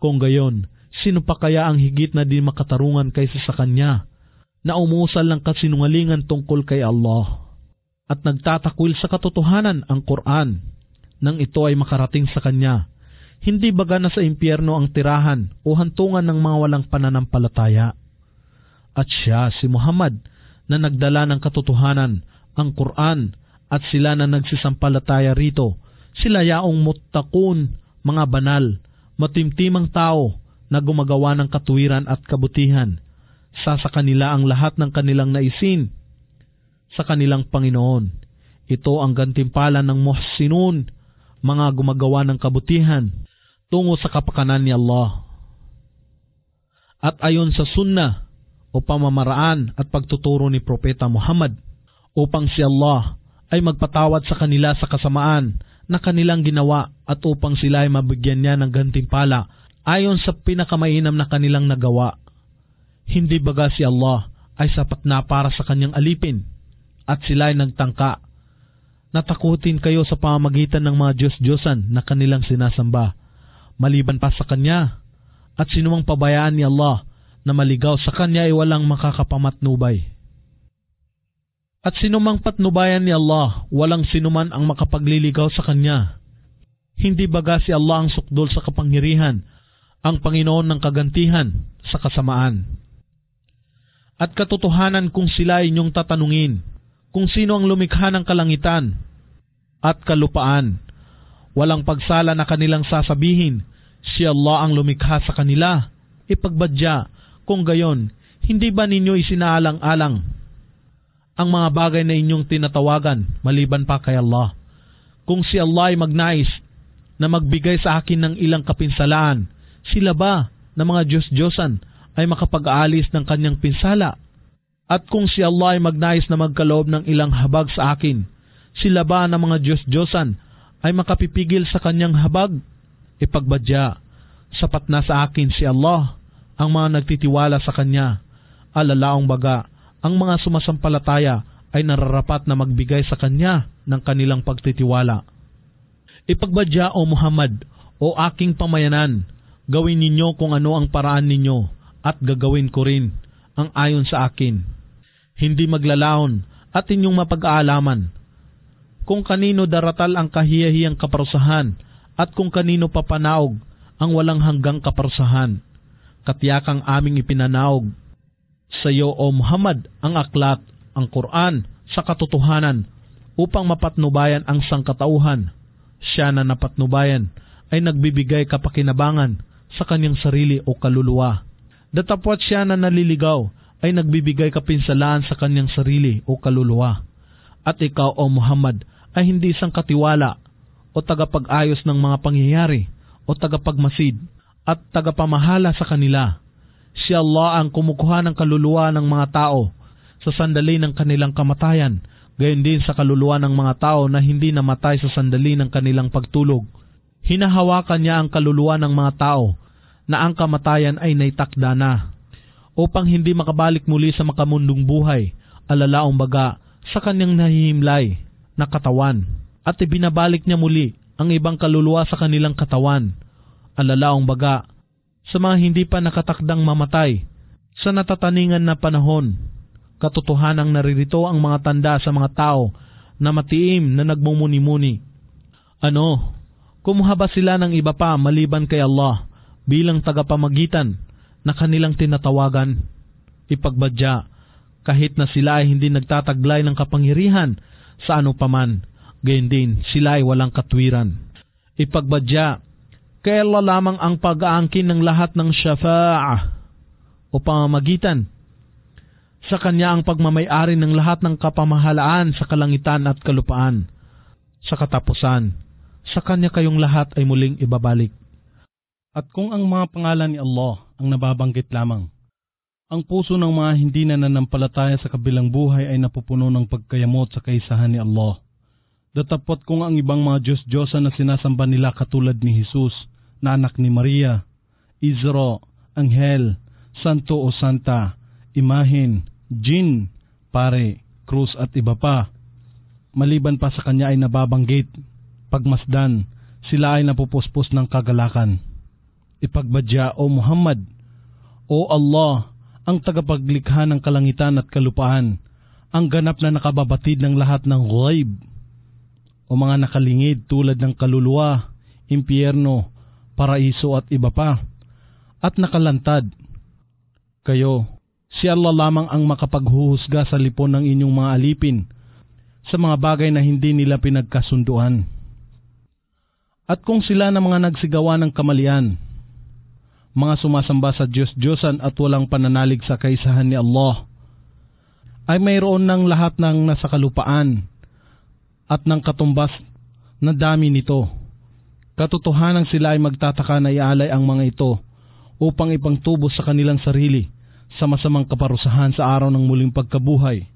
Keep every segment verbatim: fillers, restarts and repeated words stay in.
Kung gayon, sino pa kaya ang higit na di makatarungan kaysa sa kanya, na umusal ng kasinungalingan tungkol kay Allah, at nagtatakwil sa katotohanan ang Quran, nang ito ay makarating sa kanya? Hindi baga na sa impyerno ang tirahan o hantungan ng mga walang pananampalataya? At siya, si Muhammad, na nagdala ng katotohanan, ang Quran, at sila na nagsisampalataya rito, sila yaong muttaqun, mga banal, matimtimang tao na gumagawa ng katuwiran at kabutihan. Sa sa kanila ang lahat ng kanilang naisin sa kanilang Panginoon. Ito ang gantimpala ng muhsinun, mga gumagawa ng kabutihan tungo sa kapakanan ni Allah. At ayon sa sunnah o pamamaraan at pagtuturo ni Propeta Muhammad, upang si Allah ay magpatawad sa kanila sa kasamaan na kanilang ginawa at upang sila ay mabigyan niya ng gantimpala ayon sa pinakamainam na kanilang nagawa. Hindi baga si Allah ay sapat na para sa kanyang alipin at sila ay nagtangka. Natakutin kayo sa pamamagitan ng mga Diyos-Diyosan na kanilang sinasamba, maliban pa sa Kanya, at sinumang pabayaan ni Allah na maligaw sa Kanya ay walang makakapamatnubay. At sinumang patnubayan ni Allah, walang sinuman ang makapagliligaw sa Kanya. Hindi baga si Allah ang sukdol sa kapangyarihan, ang Panginoon ng kagantihan sa kasamaan. At katotohanan kung sila ay inyong tatanungin, kung sino ang lumikha ng kalangitan at kalupaan, walang pagsala na kanilang sasabihin, si Allah ang lumikha sa kanila. Ipagbadya, kung gayon, hindi ba ninyo isinaalang-alang ang mga bagay na inyong tinatawagan maliban pa kay Allah? Kung si Allah ay magnais na magbigay sa akin ng ilang kapinsalaan, sila ba na mga Diyos-Diyosan ay makapag-aalis ng kanyang pinsala? At kung si Allah ay magnais na magkaloob ng ilang habag sa akin, sila ba na mga Diyos-Diyosan ay makapipigil sa kanyang habag? Ipagbadya, sapat na sa akin si Allah, ang mga nagtitiwala sa Kanya. Alalaong baga, ang mga sumasampalataya ay nararapat na magbigay sa Kanya ng kanilang pagtitiwala. Ipagbadya, O Muhammad, o aking pamayanan, gawin ninyo kung ano ang paraan ninyo at gagawin ko rin ang ayon sa akin. Hindi maglalaon at inyong mapag-aalaman kung kanino daratal ang kahiyahiyang kaparusahan at kung kanino papanaog ang walang hanggang kaparusahan. Katiyakang aming ipinanaog sa iyo, O Muhammad, ang aklat, ang Quran, sa katotohanan upang mapatnubayan ang sangkatauhan. Siya na napatnubayan ay nagbibigay kapakinabangan sa kanyang sarili o kaluluwa. Datapwat siya na naliligaw ay nagbibigay kapinsalaan sa kanyang sarili o kaluluwa. At ikaw, O Muhammad, ay hindi isang katiwala o tagapag-ayos ng mga pangyayari o tagapagmasid at tagapamahala sa kanila. Si Allah ang kumukuha ng kaluluwa ng mga tao sa sandali ng kanilang kamatayan, gayon din sa kaluluwa ng mga tao na hindi namatay sa sandali ng kanilang pagtulog. Hinahawakan niya ang kaluluwa ng mga tao na ang kamatayan ay naitakda na, upang hindi makabalik muli sa makamundong buhay, alalaong baga sa kanyang nahihimlay na katawan, at ibinabalik niya muli ang ibang kaluluwa sa kanilang katawan, alalaong baga sa mga hindi pa nakatakdang mamatay sa natataningan na panahon. Katotohanang naririto ang mga tanda sa mga tao na matiim na nagmumuni-muni. Ano, kumuha ba sila ng iba pa maliban kay Allah bilang tagapamagitan na kanilang tinatawagan? Ipagbadya, kahit na sila ay hindi nagtataglay ng kapangyarihan sa ano paman, gayon din sila ay walang katwiran. Ipagbadya, kay Allah lamang ang pag-aangkin ng lahat ng syafa'ah o pamamagitan. Sa Kanya ang pagmamayari ng lahat ng kapamahalaan sa kalangitan at kalupaan. Sa katapusan, sa Kanya kayong lahat ay muling ibabalik. At kung ang mga pangalan ni Allah ang nababanggit lamang, ang puso ng mga hindi na nanampalataya sa kabilang buhay ay napupuno ng pagkayamot sa kaisahan ni Allah. Datapot kung ang ibang mga Diyos-Diyosan na sinasamba nila katulad ni Jesus, na anak ni Maria, Isra, Anghel, Santo o Santa, Imahin, Jin, Pare, Krus at iba pa, maliban pa sa Kanya ay nababanggit, pagmasdan, sila ay napupuspos ng kagalakan. Ipagbadya, O Muhammad, O Allah, ang tagapaglikha ng kalangitan at kalupaan, ang ganap na nakababatid ng lahat ng ghaib, o mga nakalingid tulad ng kaluluwa, impyerno, paraiso at iba pa, at nakalantad. Kayo, si Allah lamang ang makapaghuhusga sa lipon ng inyong mga alipin sa mga bagay na hindi nila pinagkasunduan. At kung sila na mga nagsigawa ng kamalian, mga sumasamba sa Diyos-Diyosan at walang pananalig sa kaisahan ni Allah, ay mayroon ng lahat ng nasa kalupaan at ng katumbas na dami nito. Katotohanan sila ay magtataka na ialay ang mga ito upang ipangtubos sa kanilang sarili sa masamang kaparusahan sa araw ng muling pagkabuhay.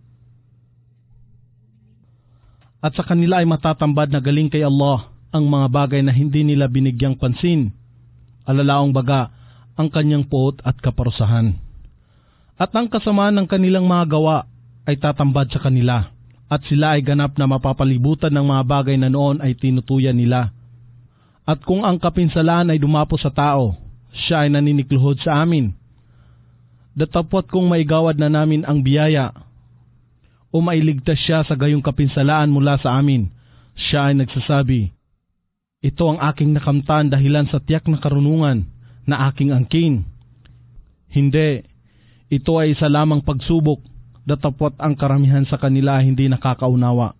At sa kanila ay matatambad na galing kay Allah ang mga bagay na hindi nila binigyang pansin, alalaong baga ang kanyang puot at kaparusahan. At ang kasamaan ng kanilang mga gawa ay tatambad sa kanila, at sila ay ganap na mapapalibutan ng mga bagay na noon ay tinutuyan nila. At kung ang kapinsalaan ay dumapo sa tao, siya ay naninikluhod sa amin. Datapwat kung maigawad na namin ang biyaya, o mailigtas siya sa gayong kapinsalaan mula sa amin, siya ay nagsasabi, ito ang aking nakamtan dahilan sa tiyak na karunungan na aking angkin. Hindi, ito ay isa lamang pagsubok, datapwat ang karamihan sa kanila hindi nakakaunawa.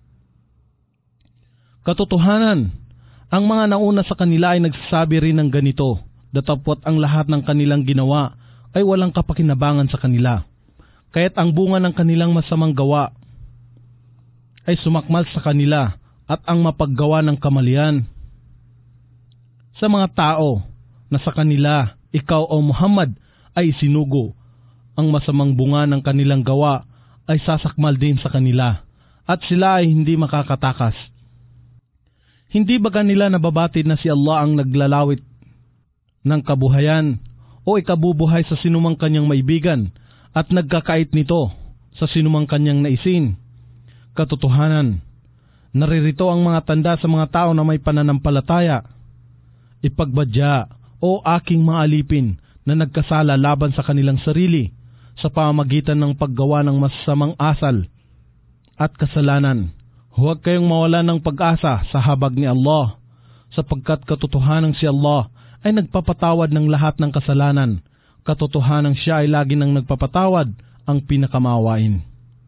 Katotohanan, ang mga nauna sa kanila ay nagsasabi rin ng ganito, datapwat ang lahat ng kanilang ginawa ay walang kapakinabangan sa kanila. Kaya't ang bunga ng kanilang masamang gawa ay sumakmal sa kanila at ang mapaggawa ng kamalian. Sa mga tao na sa kanila, ikaw o Muhammad ay sinugo, ang masamang bunga ng kanilang gawa ay sasakmal din sa kanila at sila ay hindi makakatakas. Hindi ba kanila nababatid na si Allah ang naglalawit ng kabuhayan o ikabubuhay sa sinumang kanyang maibigan at nagkakait nito sa sinumang kanyang naisin? Katotohanan, naririto ang mga tanda sa mga tao na may pananampalataya. Ipagbadya, o aking mga alipin na nagkasala laban sa kanilang sarili sa pamamagitan ng paggawa ng masasamang asal at kasalanan. Huwag kayong mawala ng pag-asa sa habag ni Allah, sapagkat katotohanan si Allah ay nagpapatawad ng lahat ng kasalanan. Katotohanan siya ay lagi nang nagpapatawad, ang pinakamaawain.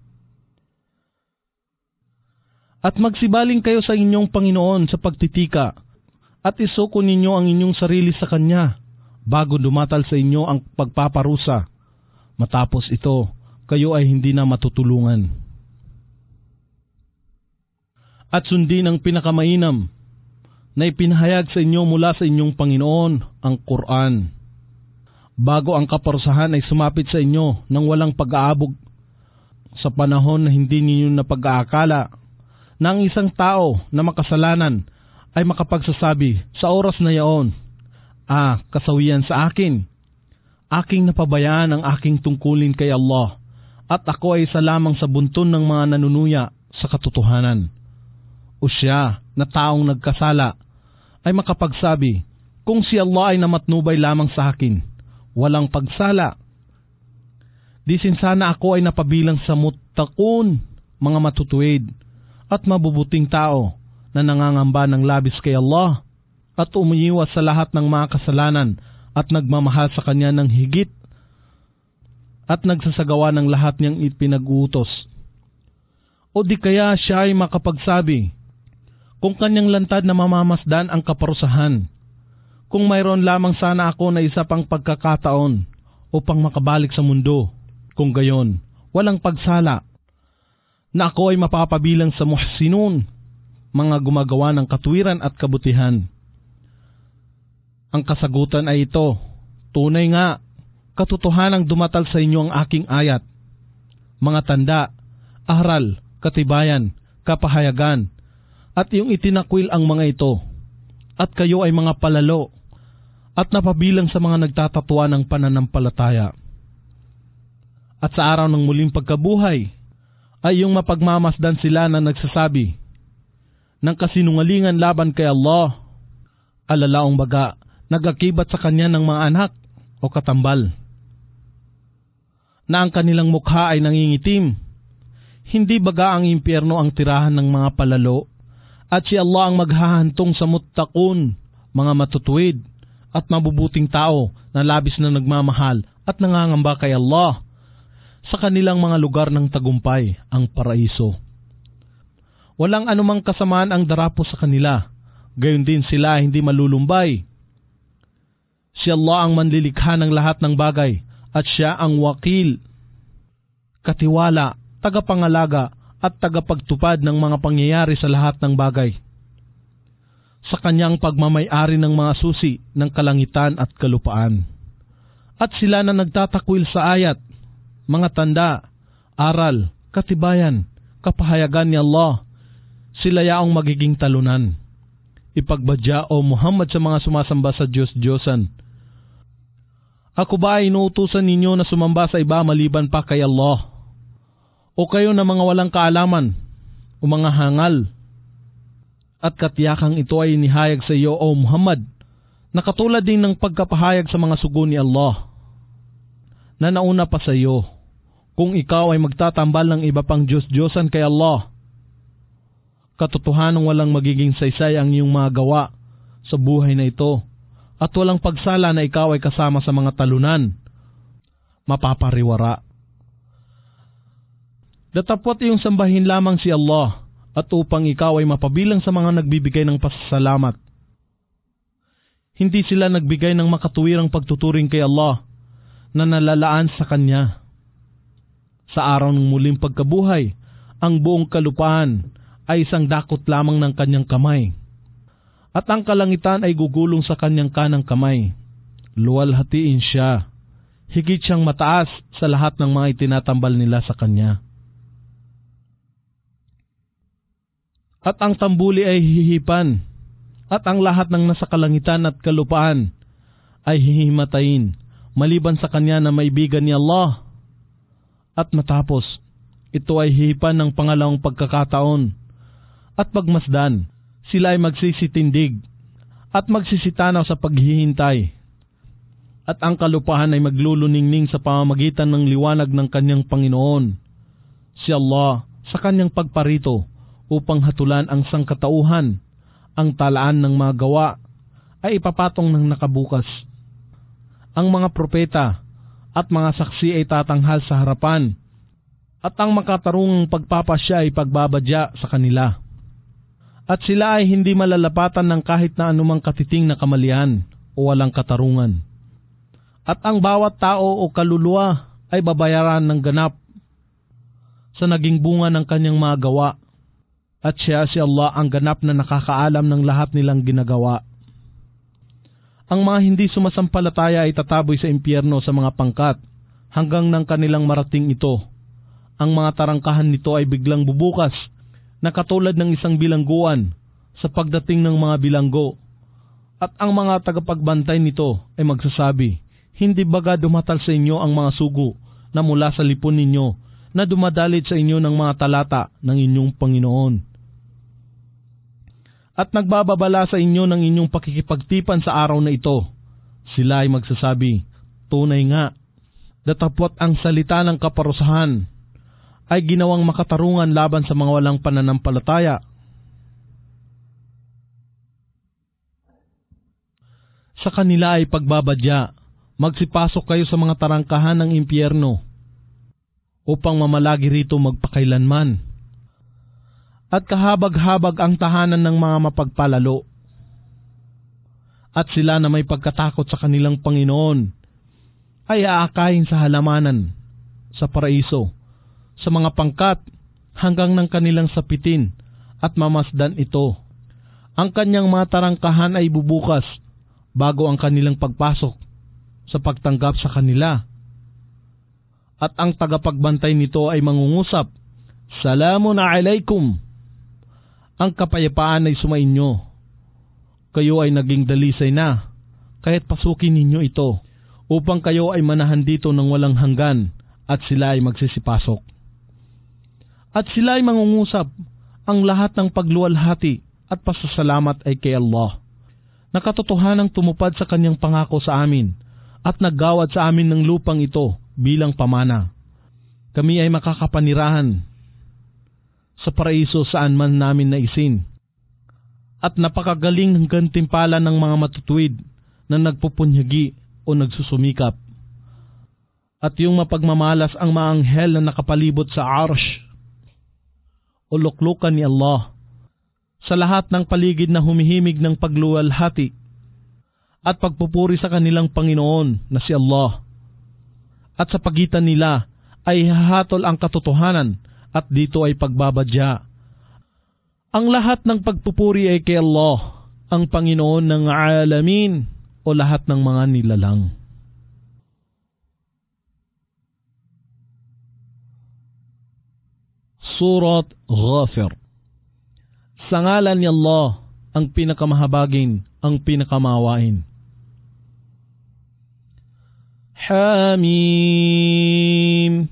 At magsibaling kayo sa inyong Panginoon sa pagtitika, at isuko ninyo ang inyong sarili sa Kanya, bago dumatal sa inyo ang pagpaparusa. Matapos ito, kayo ay hindi na matutulungan. At sundin ang pinakamainam na ipinahayag sa inyo mula sa inyong Panginoon, ang Quran, bago ang kaparusahan ay sumapit sa inyo nang walang pag-aabog, sa panahon na hindi ninyo napag-aakala na ang isang tao na makasalanan ay makapagsasabi sa oras na yaon, ah, kasawian sa akin, aking napabayaan ang aking tungkulin kay Allah, at ako ay isa lamang sa bunton ng mga nanunuya sa katotohanan. O siya na taong nagkasala ay makapagsabi, kung si Allah ay namatnubay lamang sa akin, walang pagsala, disin sana ako ay napabilang sa muttaqun, mga matutuwid at mabubuting tao na nangangamba ng labis kay Allah at umiiwas sa lahat ng mga kasalanan at nagmamahal sa Kanya ng higit at nagsasagawa ng lahat niyang ipinag-uutos. O di kaya siya ay makapagsabi, kung kanyang lantad na mamamasdan ang kaparusahan, kung mayroon lamang sana ako na isa pang pagkakataon upang makabalik sa mundo, kung gayon, walang pagsala, na ako ay mapapabilang sa muhsinun, mga gumagawa ng katuwiran at kabutihan. Ang kasagutan ay ito, tunay nga, katotohanang dumatal sa inyo ang aking ayat, mga tanda, aral, katibayan, kapahayagan, at iyong itinakwil ang mga ito, at kayo ay mga palalo, at napabilang sa mga nagtatatuwa ng pananampalataya. At sa araw ng muling pagkabuhay, ay yung mapagmamasdan sila na nagsasabi ng kasinungalingan laban kay Allah, alalaong baga nagakibat sa kanya ng mga anak o katambal, na ang kanilang mukha ay nangingitim. Hindi baga ang impyerno ang tirahan ng mga palalo, at si Allah ang maghahantong sa muttaqun, mga matutuwid at mabubuting tao na labis na nagmamahal at nangangamba kay Allah, sa kanilang mga lugar ng tagumpay, ang paraiso. Walang anumang kasamaan ang darapo sa kanila, gayon din sila hindi malulumbay. Si Allah ang manlilikha ng lahat ng bagay, at siya ang wakil, katiwala, tagapangalaga at tagapagtupad ng mga pangyayari sa lahat ng bagay. Sa kanyang pagmamay-ari ng mga susi ng kalangitan at kalupaan. At sila na nagtatakwil sa ayat, mga tanda, aral, katibayan, kapahayagan ni Allah, sila yaong magiging talunan. Ipagbadya o Muhammad sa mga sumasamba sa Diyos-Diyosan. Ako ba ay inuutusan ninyo na sumamba sa iba maliban pa kay Allah? O kayo na mga walang kaalaman o mga hangal? At katiyakang ito ay inihayag sa iyo o Muhammad, na katulad din ng pagkapahayag sa mga sugo ni Allah, na nauna pa sa iyo, kung ikaw ay magtatambal ng iba pang Diyos-Diyosan kay Allah. Katotohanang walang magiging saysay ang iyong mga gawa sa buhay na ito, at walang pagsala na ikaw ay kasama sa mga talunan, mapapariwara. Datapwat iyong sambahin lamang si Allah, at upang ikaw ay mapabilang sa mga nagbibigay ng pasasalamat. Hindi sila nagbigay ng makatuwirang pagtuturing kay Allah na nalalaan sa Kanya. Sa araw ng muling pagkabuhay, ang buong kalupaan ay isang dakot lamang ng Kanyang kamay, at ang kalangitan ay gugulong sa Kanyang kanang kamay. Luwalhatiin siya, higit siyang mataas sa lahat ng mga itinatambal nila sa Kanya. At ang tambuli ay hihipan, at ang lahat ng nasa kalangitan at kalupaan ay hihimatayin, maliban sa Kanya na maibigan ni Allah. At matapos, ito ay hihipan ng pangalawang pagkakataon, at pagmasdan, sila ay magsisitindig, at magsisitanaw sa paghihintay. At ang kalupahan ay magluluningning sa pamamagitan ng liwanag ng Kanyang Panginoon, si Allah, sa Kanyang pagparito, upang hatulan ang sangkatauhan. Ang talaan ng mga gawa ay ipapatong ng nakabukas. Ang mga propeta at mga saksi ay tatanghal sa harapan, at ang makatarungang pagpapasya ay pagbabadya sa kanila. At sila ay hindi malalapatan ng kahit na anumang katiting na kamalian o walang katarungan. At ang bawat tao o kaluluwa ay babayaran ng ganap sa naging bunga ng kanyang mga gawa. At siya si Allah ang ganap na nakakaalam ng lahat nilang ginagawa. Ang mga hindi sumasampalataya ay tataboy sa impyerno sa mga pangkat hanggang nang kanilang marating ito. Ang mga tarangkahan nito ay biglang bubukas na katulad ng isang bilangguan sa pagdating ng mga bilanggo. At ang mga tagapagbantay nito ay magsasabi, hindi baga dumatal sa inyo ang mga sugo na mula sa lipon ninyo na dumadalit sa inyo ng mga talata ng inyong Panginoon? At nagbababala sa inyo ng inyong pakikipagtipan sa araw na ito. Sila ay magsasabi, tunay nga, datapwat ang salita ng kaparusahan ay ginawang makatarungan laban sa mga walang pananampalataya. Sa kanila ay pagbabadya, magsipasok kayo sa mga tarangkahan ng impyerno upang mamalagi rito magpakailanman. At kahabag-habag ang tahanan ng mga mapagpalalo. At sila na may pagkatakot sa kanilang Panginoon ay aakayin sa halamanan, sa paraiso, sa mga pangkat hanggang ng kanilang sapitin at mamasdan ito. Ang kanyang mga tarangkahan ay bubukas bago ang kanilang pagpasok sa pagtanggap sa kanila. At ang tagapagbantay nito ay mangungusap, Salamun alaikum. Ang kapayapaan ay sumainyo. Kayo ay naging dalisay na, kaya't pasukin ninyo ito, upang kayo ay manahan dito ng walang hanggan, at sila ay magsisipasok. At sila ay mangungusap, ang lahat ng pagluwalhati at pasasalamat ay kay Allah, na katotohanang tumupad sa kanyang pangako sa amin at naggawad sa amin ng lupang ito bilang pamana. Kami ay makakapanirahan sa paraiso saan man namin naisin. At napakagaling ng gantimpala ng mga matutuwid na nagpupunyagi o nagsusumikap. At yung mapagmamalas ang mga anghel na nakapalibot sa arsh o luklukan ni Allah sa lahat ng paligid na humihimig ng pagluwalhati at pagpupuri sa kanilang Panginoon na si Allah. At sa pagitan nila ay hahatol ang katotohanan at dito ay pagbabadya. Ang lahat ng pagpupuri ay kay Allah, ang Panginoon ng alamin o lahat ng mga nilalang. Surat Ghafir. Sa ngalan ni Allah, ang pinakamahabagin, ang pinakamawain. Hamim.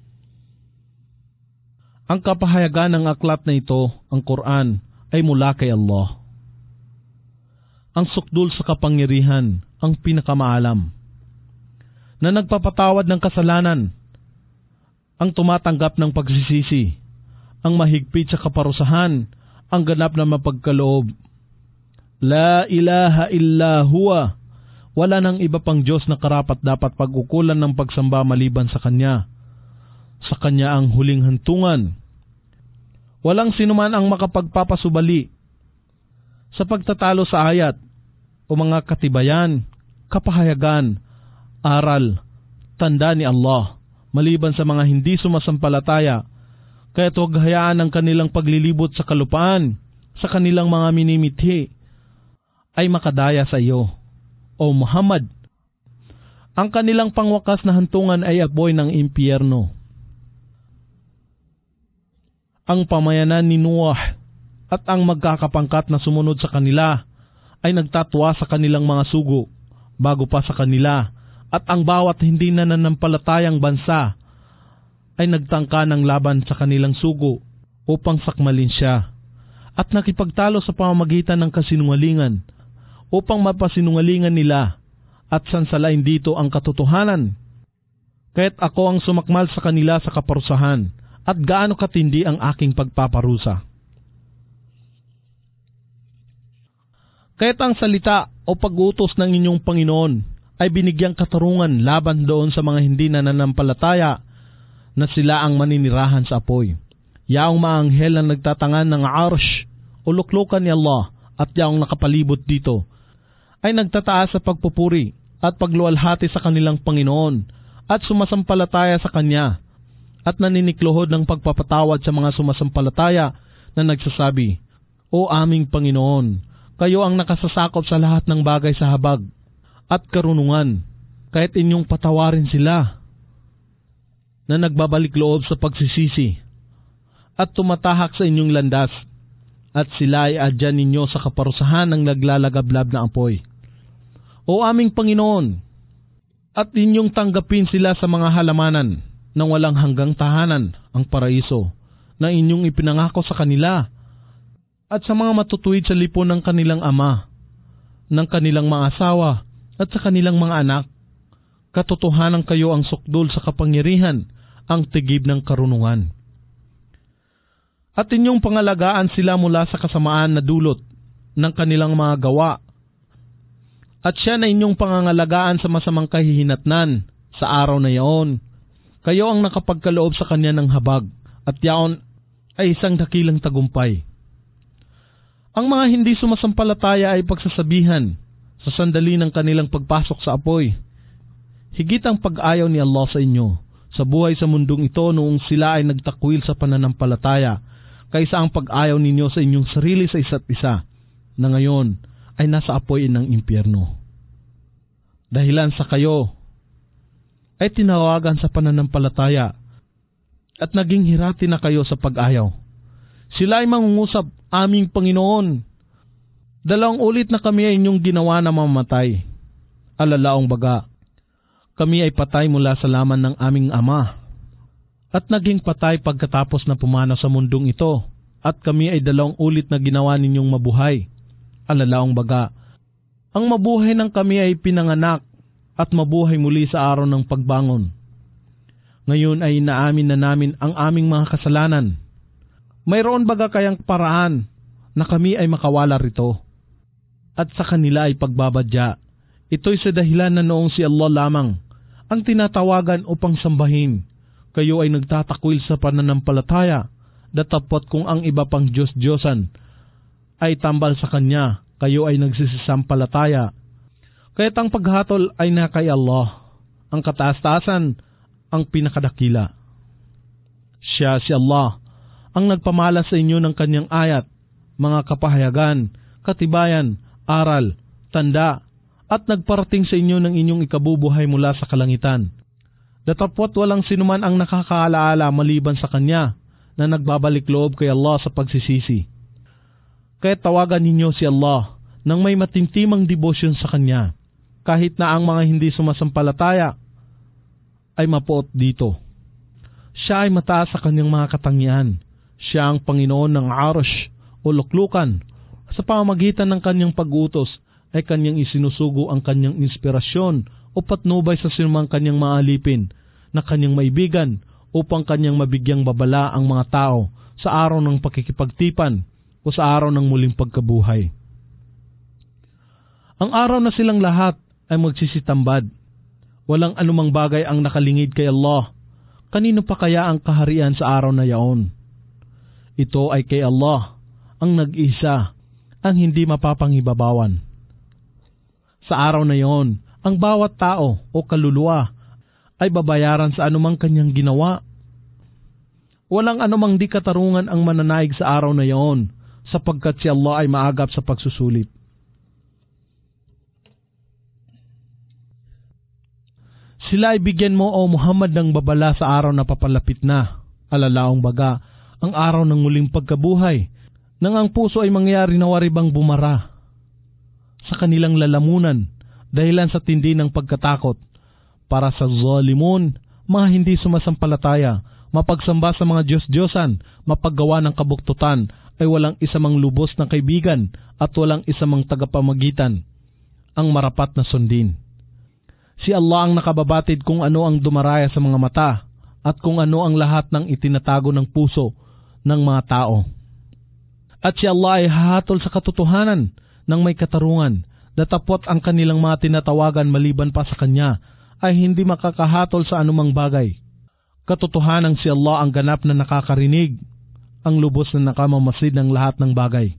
Ang kapahayagan ng aklat na ito, ang Quran, ay mula kay Allah. Ang sukdul sa kapangyarihan, ang pinakamaalam, na nagpapatawad ng kasalanan, ang tumatanggap ng pagsisisi, ang mahigpit sa kaparusahan, ang ganap na mapagkaloob. La ilaha illa huwa. Wala nang iba pang Diyos na karapat dapat pag-ukulan ng pagsamba maliban sa Kanya. Sa Kanya ang huling hantungan. Walang sinuman ang makapagpapasubali sa pagtatalo sa ayat o mga katibayan, kapahayagan, aral, tanda ni Allah, maliban sa mga hindi sumasampalataya, kaya't huwag hayaan ang kanilang paglilibot sa kalupaan, sa kanilang mga minimithi, ay makadaya sa iyo, O Muhammad. Ang kanilang pangwakas na hantungan ay apoy ng impyerno. Ang pamayanan ni Noah at ang magkakapangkat na sumunod sa kanila ay nagtatwa sa kanilang mga sugo bago pa sa kanila, at ang bawat hindi nananampalatayang bansa ay nagtangka ng laban sa kanilang sugo upang sakmalin siya, at nakipagtalo sa pamamagitan ng kasinungalingan upang mapasinungalingan nila, at sansalain dito ang katotohanan. Kaya't ako ang sumakmal sa kanila sa kaparusahan, at gaano katindi ang aking pagpaparusa. Kaya't ang salita o pag-utos ng inyong Panginoon ay binigyang katarungan laban doon sa mga hindi nananampalataya na sila ang maninirahan sa apoy. Yaong mga anghel na nagtatangan ng arsh o luklukan ni Allah at yaong nakapalibot dito ay nagtataas sa pagpupuri at pagluwalhati sa kanilang Panginoon at sumasampalataya sa Kanya, at naninikluhod ng pagpapatawad sa mga sumasampalataya na nagsasabi, O aming Panginoon, kayo ang nakasasakop sa lahat ng bagay sa habag at karunungan, kahit inyong patawarin sila na nagbabalik loob sa pagsisisi at tumatahak sa inyong landas, at sila ay adyan ninyo sa kaparusahan ng naglalagablab na apoy. O aming Panginoon, at inyong tanggapin sila sa mga halamanan ng walang hanggang tahanan, ang paraiso na inyong ipinangako sa kanila, at sa mga matutuwid sa lipon ng kanilang ama, ng kanilang mga asawa, at sa kanilang mga anak. Katotohanan kayo ang sukdul sa kapangyarihan, ang tigib ng karunungan. At inyong pangalagaan sila mula sa kasamaan na dulot ng kanilang mga gawa, at siya na inyong pangangalagaan sa masamang kahihinatnan sa araw na yaon. Kayo ang nakapagkaloob sa kanya ng habag, at yaon ay isang dakilang tagumpay. Ang mga hindi sumasampalataya ay pagsasabihan sa sandali ng kanilang pagpasok sa apoy, higit ang pag-ayaw ni Allah sa inyo sa buhay sa mundong ito noong sila ay nagtakwil sa pananampalataya, kaysa ang pag-ayaw ninyo sa inyong sarili sa isa't isa na ngayon ay nasa apoy ng impyerno. Dahilan sa kayo ay tinawagan sa pananampalataya at naging hirati na kayo sa pag-ayaw. Sila ay mangungusap, aming Panginoon, dalawang ulit na kami ay inyong ginawa na mamatay. Alalaong baga, kami ay patay mula sa laman ng aming ama, at naging patay pagkatapos na pumanaw sa mundong ito, at kami ay dalawang ulit na ginawa ninyong mabuhay. Alalaong baga, Ang mabuhay ng kami ay pinanganak at mabuhay muli sa araw ng pagbangon. Ngayon ay inaamin na namin ang aming mga kasalanan. Mayroon baga kayang paraan na kami ay makawala rito at sa kanila ay pagbabadya? Ito'y sa dahilan na noong si Allah lamang ang tinatawagan upang sambahin. Kayo ay nagtatakwil sa pananampalataya, datapot kung ang iba pang Diyos-Diyosan ay tambal sa Kanya, kayo ay nagsisisampalataya. Kaya't ang paghatol ay na kay Allah, ang kataas-taasan, ang pinakadakila. Siya si Allah, ang nagpamala sa inyo ng Kanyang ayat, mga kapahayagan, katibayan, aral, tanda, at nagparating sa inyo ng inyong ikabubuhay mula sa kalangitan. Datapot walang sinuman ang nakakaalaala maliban sa Kanya na nagbabalik loob kay Allah sa pagsisisi. Kaya tawagan ninyo si Allah nang may matintimang devotion sa Kanya, kahit na ang mga hindi sumasampalataya ay mapuot dito. Siya ay mataas sa Kanyang mga katangian. Siya ang Panginoon ng Arush o luklukan. Sa pamamagitan ng Kanyang pag-utos ay Kanyang isinusugo ang Kanyang inspirasyon o patnubay sa sinumang Kanyang maalipin na Kanyang maibigan upang Kanyang mabigyang babala ang mga tao sa araw ng pakikipagtipan o sa araw ng muling pagkabuhay. Ang araw na silang lahat ay magsisitambad. Walang anumang bagay ang nakalingid kay Allah. Kanino pa kaya ang kaharian sa araw na yaon? Ito ay kay Allah, ang nag-isa, ang hindi mapapanghibabawan. Sa araw na yaon, ang bawat tao o kaluluwa ay babayaran sa anumang kanyang ginawa. Walang anumang di katarungan ang mananaig sa araw na yaon, sapagkat si Allah ay maagap sa pagsusulit. Sila ay bigyan mo o Muhammad ng babala sa araw na papalapit na, alalaong baga, ang araw ng muling pagkabuhay, nang ang puso ay mangyari na waribang bumara sa kanilang lalamunan dahilan sa tindi ng pagkatakot. Para sa zalimun, mga hindi sumasampalataya, mapagsamba sa mga Diyos-Diyosan, mapaggawa ng kabuktutan, ay walang isa mang lubos na kaibigan at walang isa mang tagapamagitan ang marapat na sundin. Si Allah ang nakababatid kung ano ang dumaraya sa mga mata at kung ano ang lahat ng itinatago ng puso ng mga tao. At si Allah ay hahatol sa katotohanan ng may katarungan, datapot ang kanilang mga tinatawagan maliban pa sa Kanya ay hindi makakahatol sa anumang bagay. Katotohanan si Allah ang ganap na nakakarinig, ang lubos na nakamamasid ng lahat ng bagay.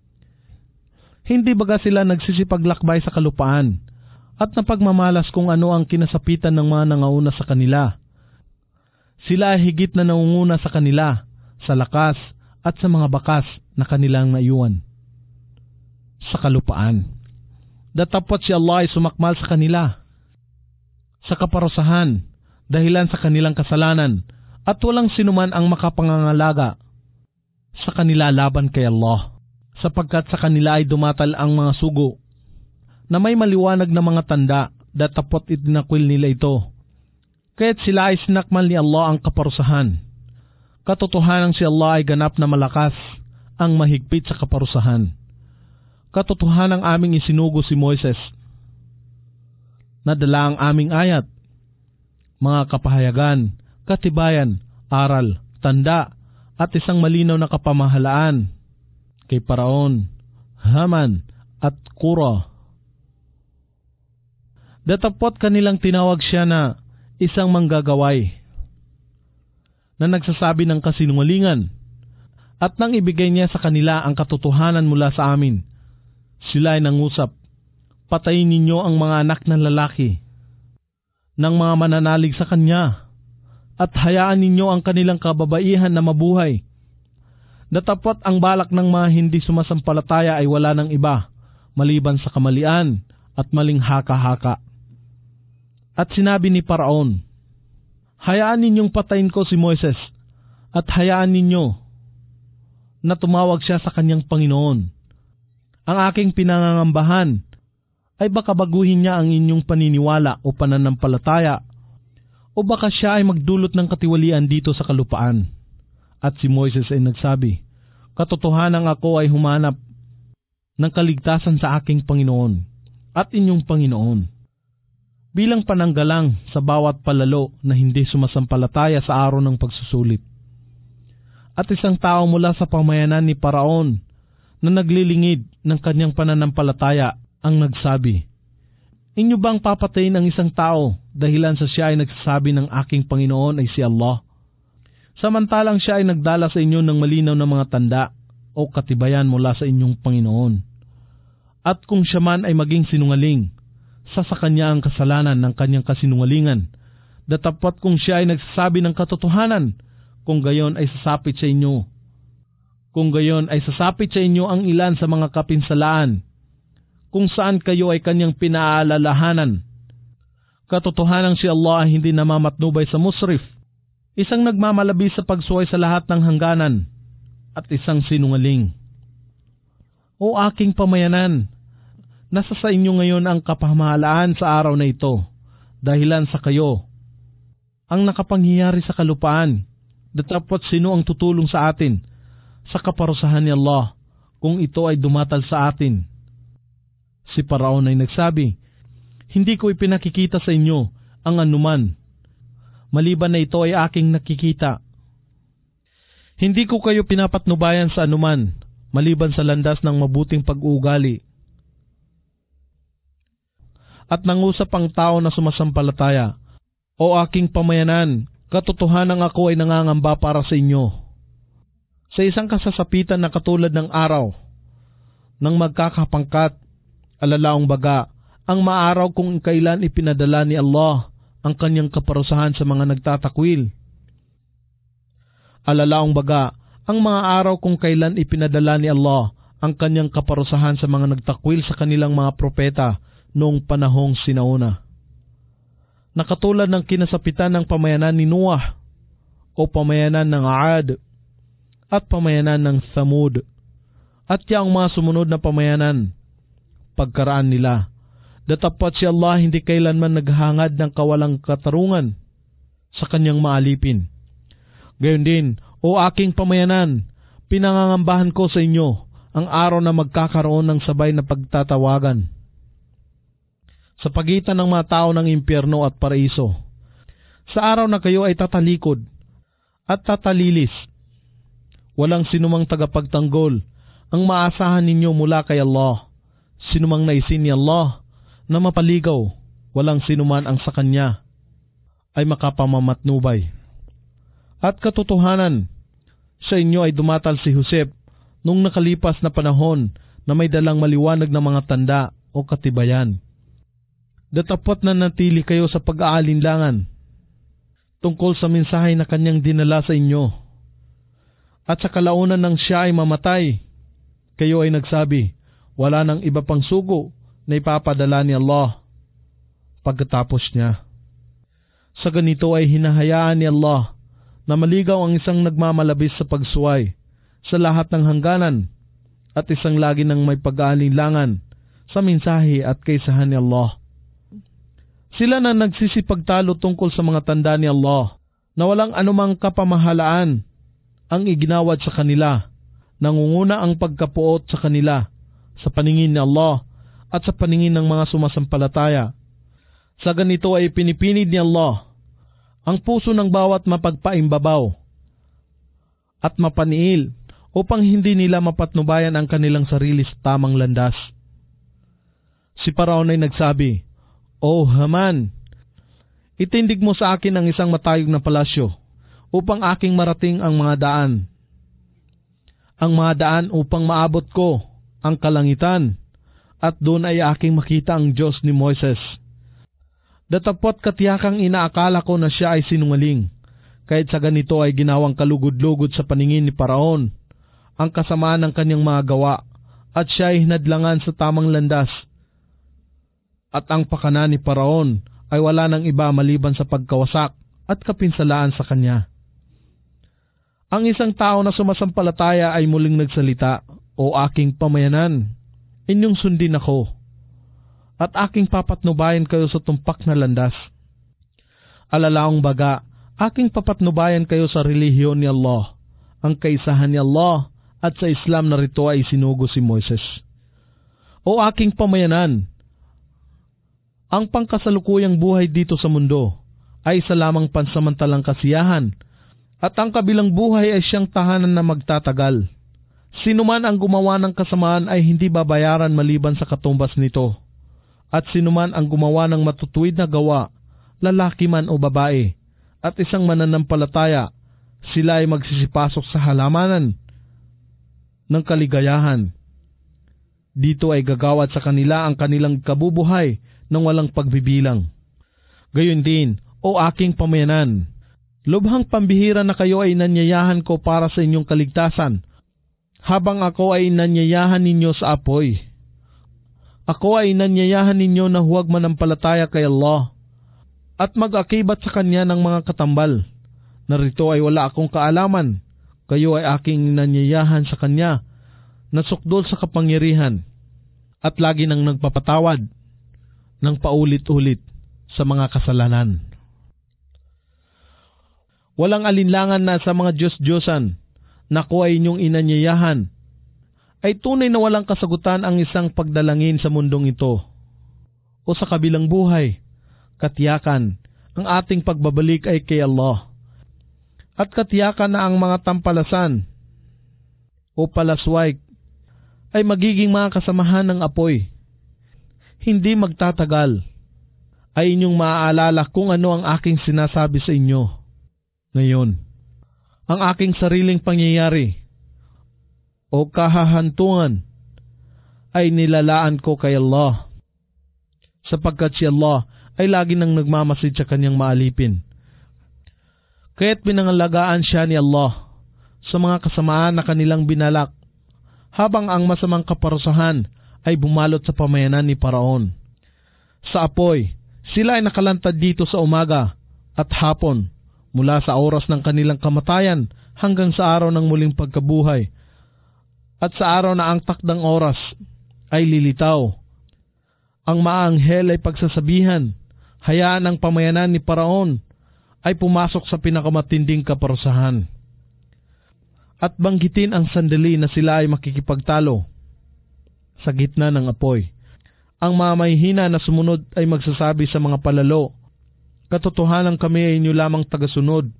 Hindi baga sila nagsisipaglakbay sa kalupaan at napagmamalas kung ano ang kinasapitan ng mga nangauna sa kanila. Sila ay higit na nangunguna sa kanila, sa lakas at sa mga bakas na kanilang naiwan sa kalupaan. Datapot si Allah ay sumakmal sa kanila sa kaparusahan dahilan sa kanilang kasalanan at walang sinuman ang makapangangalaga sa kanila laban kay Allah, sapagkat sa kanila ay dumatal ang mga sugo na may maliwanag na mga tanda, datapot itinakwil nila ito. Kaya't sila ay sinakmal ni Allah ang kaparusahan. Katotohanan si Allah ay ganap na malakas ang mahigpit sa kaparusahan. Katotohanan aming isinugo si Moises, nadala ang aming ayat, mga kapahayagan, katibayan, aral, tanda, at isang malinaw na kapamahalaan kay Paraon, Haman, at Kura. Datapot kanilang tinawag siya na isang manggagaway na nagsasabi ng kasinungalingan, at nang ibigay niya sa kanila ang katotohanan mula sa amin, sila ay nangusap, patayin ninyo ang mga anak ng lalaki ng mga mananalig sa Kanya at hayaan ninyo ang kanilang kababaihan na mabuhay. Datapot ang balak ng mga hindi sumasampalataya ay wala ng iba maliban sa kamalian at maling haka-haka. At sinabi ni Paraon, hayaan ninyong patayin ko si Moises at hayaan ninyo na tumawag siya sa kanyang Panginoon. Ang aking pinangangambahan ay baka baguhin niya ang inyong paniniwala o pananampalataya o baka siya ay magdulot ng katiwalian dito sa kalupaan. At si Moises ay nagsabi, katotohanan ako ay humanap ng kaligtasan sa aking Panginoon. at inyong Panginoon. Bilang pananggalang sa bawat palalo na hindi sumasampalataya sa araw ng pagsusulit. At isang tao mula sa pamayanan ni Paraon na naglilingid ng kanyang pananampalataya ang nagsabi, "Inyo bang papatayin ang isang tao dahilan sa siya ay nagsasabi ng aking Panginoon ay si Allah? Samantalang siya ay nagdala sa inyo ng malinaw na mga tanda o katibayan mula sa inyong Panginoon. At kung siya man ay maging sinungaling, sa sa kanya ang kasalanan ng kanyang kasinungalingan, datapwat kung siya ay nagsasabi ng katotohanan, kung gayon ay sasapit sa inyo. Kung gayon ay sasapit sa inyo ang ilan sa mga kapinsalaan, kung saan kayo ay kanyang pinaalalahanan. Katotohanan si Allah ay hindi namamatnubay sa musrif, isang nagmamalabis sa pagsuway sa lahat ng hangganan, at isang sinungaling. O aking pamayanan, nasa sa inyo ngayon ang kapamahalaan sa araw na ito, dahilan sa kayo ang nakapangyayari sa kalupaan, datapwat sino ang tutulong sa atin sa kaparusahan ni Allah kung ito ay dumatal sa atin." Si Paraon ay nagsabi, "Hindi ko ipinakikita sa inyo ang anuman, maliban na ito ay aking nakikita. Hindi ko kayo pinapatnubayan sa anuman, maliban sa landas ng mabuting pag-uugali." At nangusap ang tao na sumasampalataya, "O aking pamayanan, katotohanan ako ay nangangamba para sa inyo. Sa isang kasasapitan na katulad ng araw, ng magkakapangkat, alalaong baga, ang maaraw kung kailan ipinadala ni Allah ang kanyang kaparusahan sa mga nagtatakwil. Alalaong baga, ang mga araw kung kailan ipinadala ni Allah ang kanyang kaparusahan sa mga nagtakwil sa kanilang mga propeta noong panahong sinauna. Nakatulad ng kinasapitan ng pamayanan ni Noah o pamayanan ng Aad at pamayanan ng Thamud at yaong mga sumunod na pamayanan pagkaraan nila. Datapwat si Allah hindi kailanman naghangad ng kawalang katarungan sa kanyang maalipin. Gayon din, o aking pamayanan, pinangangambahan ko sa inyo ang araw na magkakaroon ng sabay na pagtatawagan sa pagitan ng mga tao ng impyerno at paraiso. Sa araw na kayo ay tatalikod at tatalilis, walang sinumang tagapagtanggol ang maasahan ninyo mula kay Allah. Sinumang naisin ni Allah na mapaligaw, walang sinuman ang sa kanya ay makapamamatnubay. At katotohanan, sa inyo ay dumatal si Joseph nung nakalipas na panahon na may dalang maliwanag na mga tanda o katibayan. Datapwat na natili kayo sa pag-aalinlangan tungkol sa mensahe na kanyang dinala sa inyo. At sa kalaunan ng siya ay mamatay, kayo ay nagsabi, wala nang iba pang sugo na ipapadala ni Allah pagkatapos niya. Sa ganito ay hinahayaan ni Allah na maligaw ang isang nagmamalabis sa pagsuway sa lahat ng hangganan at isang lagi ng may pag-aalinlangan sa mensahe at kaisahan ni Allah. Sila na nagsisipagtalo tungkol sa mga tanda ni Allah na walang anumang kapamahalaan ang iginawad sa kanila, nangunguna ang pagkapuot sa kanila sa paningin ni Allah at sa paningin ng mga sumasampalataya. Sa ganito ay pinipinid ni Allah ang puso ng bawat mapagpaimbabaw at mapaniil upang hindi nila mapatnubayan ang kanilang sarili sa tamang landas. Si Paraon ay nagsabi, "O Haman, itindig mo sa akin ang isang matayog na palasyo upang aking marating ang mga daan. Ang mga daan upang maabot ko ang kalangitan at doon ay aking makita ang Diyos ni Moises. Datapwat katiyakang inaakala ko na siya ay sinungaling, kahit sa ganito ay ginawang kalugod-lugod sa paningin ni Paraon ang kasamaan ng kanyang mga gawa at siya ay hinadlangan sa tamang landas. At ang pakana ni Paraon ay wala nang iba maliban sa pagkawasak at kapinsalaan sa kanya." Ang isang tao na sumasampalataya ay muling nagsalita, "O aking pamayanan, inyong sundin ako, at aking papatnubayan kayo sa tumpak na landas. Alalaong baga, aking papatnubayan kayo sa relihiyon ni Allah, ang kaisahan ni Allah, at sa Islam na rito ay sinugo si Moises. O aking pamayanan, Ang pangkasalukuyang buhay dito sa mundo ay isa lamang pansamantalang kasiyahan at ang kabilang buhay ay siyang tahanan na magtatagal. Sino man ang gumawa ng kasamaan ay hindi babayaran maliban sa katumbas nito. At sino man ang gumawa ng matutuwid na gawa, lalaki man o babae, at isang mananampalataya, sila ay magsisipasok sa halamanan ng kaligayahan. Dito ay gagawad sa kanila ang kanilang kabubuhay ng walang pagbibilang. Gayon din, o aking pamayanan, lubhang pambihira na kayo ay nanyayahan ko para sa inyong kaligtasan, habang ako ay nanyayahan ninyo sa apoy. Ako ay nanyayahan ninyo na huwag manampalataya kay Allah at mag-akibat sa Kanya ng mga katambal. Narito ay wala akong kaalaman, kayo ay aking nanyayahan sa Kanya na sukdol sa kapangyarihan at lagi nang nagpapatawad ng paulit-ulit sa mga kasalanan. Walang alinlangan na sa mga Diyos-Diyosan na ko ay inyong inanyayahan ay tunay na walang kasagutan ang isang pagdalangin sa mundong ito o sa kabilang buhay. Katiyakan, ang ating pagbabalik ay kay Allah. At katiyakan na ang mga tampalasan o palasway ay magiging mga kasamahan ng apoy. Hindi magtatagal ay inyong maaalala kung ano ang aking sinasabi sa inyo. Ngayon, ang aking sariling pangyayari o kahahantungan ay nilalaan ko kay Allah, sapagkat si Allah ay lagi nang nagmamasid sa kanyang maalipin. Kaya't pinangalagaan siya ni Allah sa mga kasamaan na kanilang binalak, habang ang masamang kaparusahan ay bumalot sa pamayanan ni Paraon. Sa apoy, sila ay nakalantad dito sa umaga at hapon, mula sa oras ng kanilang kamatayan hanggang sa araw ng muling pagkabuhay. At sa araw na ang takdang oras ay lilitaw, ang maanghel ay pagsasabihan, hayaan ang pamayanan ni Paraon ay pumasok sa pinakamatinding kaparusahan. At banggitin ang sandali na sila ay makikipagtalo sa gitna ng apoy. Ang mamayhina na sumunod ay magsasabi sa mga palalo, katotohanan kami ay inyo lamang tagasunod.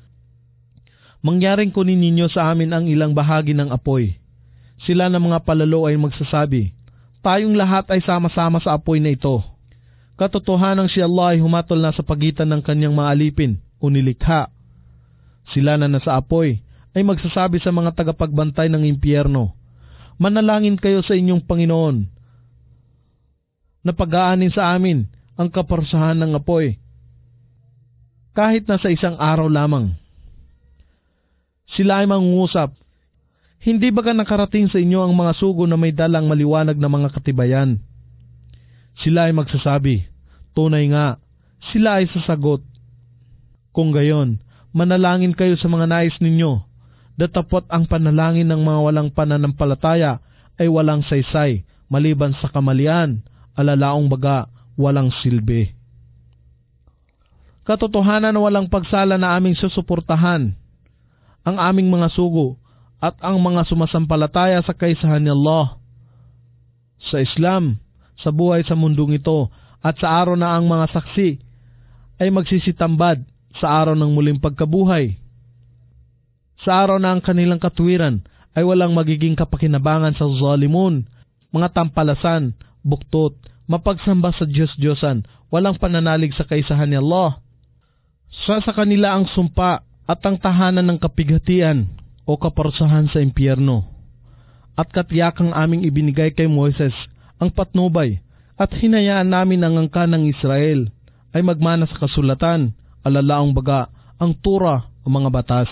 Mangyaring kunin ninyo sa amin ang ilang bahagi ng apoy. Sila na mga palalo ay magsasabi, tayong lahat ay sama-sama sa apoy na ito. Katotohanan si Allah ay humatol na sa pagitan ng kanyang maalipin o nilikha. Sila na nasa apoy ay magsasabi sa mga tagapagbantay ng impyerno, manalangin kayo sa inyong Panginoon na pag-aanin sa amin ang kaparusahan ng apoy, kahit na sa isang araw lamang. Sila ay mangungusap, hindi baga nakarating sa inyo ang mga sugo na may dalang maliwanag na mga katibayan? Sila ay magsasabi, tunay nga, sila ay sasagot. Kung gayon, manalangin kayo sa mga nais ninyo, datapot ang panalangin ng mga walang pananampalataya ay walang saysay, maliban sa kamalian, alalaong baga, walang silbi. Katotohanan na walang pagsala na aming susuportahan ang aming mga sugo at ang mga sumasampalataya sa kaisahan ni Allah, sa Islam, sa buhay sa mundong ito, at sa araw na ang mga saksi ay magsisitambad sa araw ng muling pagkabuhay. Sa araw na ang kanilang katuwiran ay walang magiging kapakinabangan sa zalimun, mga tampalasan, buktot, mapagsamba sa Diyos-Diyosan, walang pananalig sa kaisahan ni Allah. Sa sa kanila ang sumpa at ang tahanan ng kapighatian o kaparusahan sa impyerno. At katiyakang aming ibinigay kay Moises ang patnubay at hinayaan namin ang angkan ng Israel ay magmana sa kasulatan, alalaong baga, ang Tura o mga batas.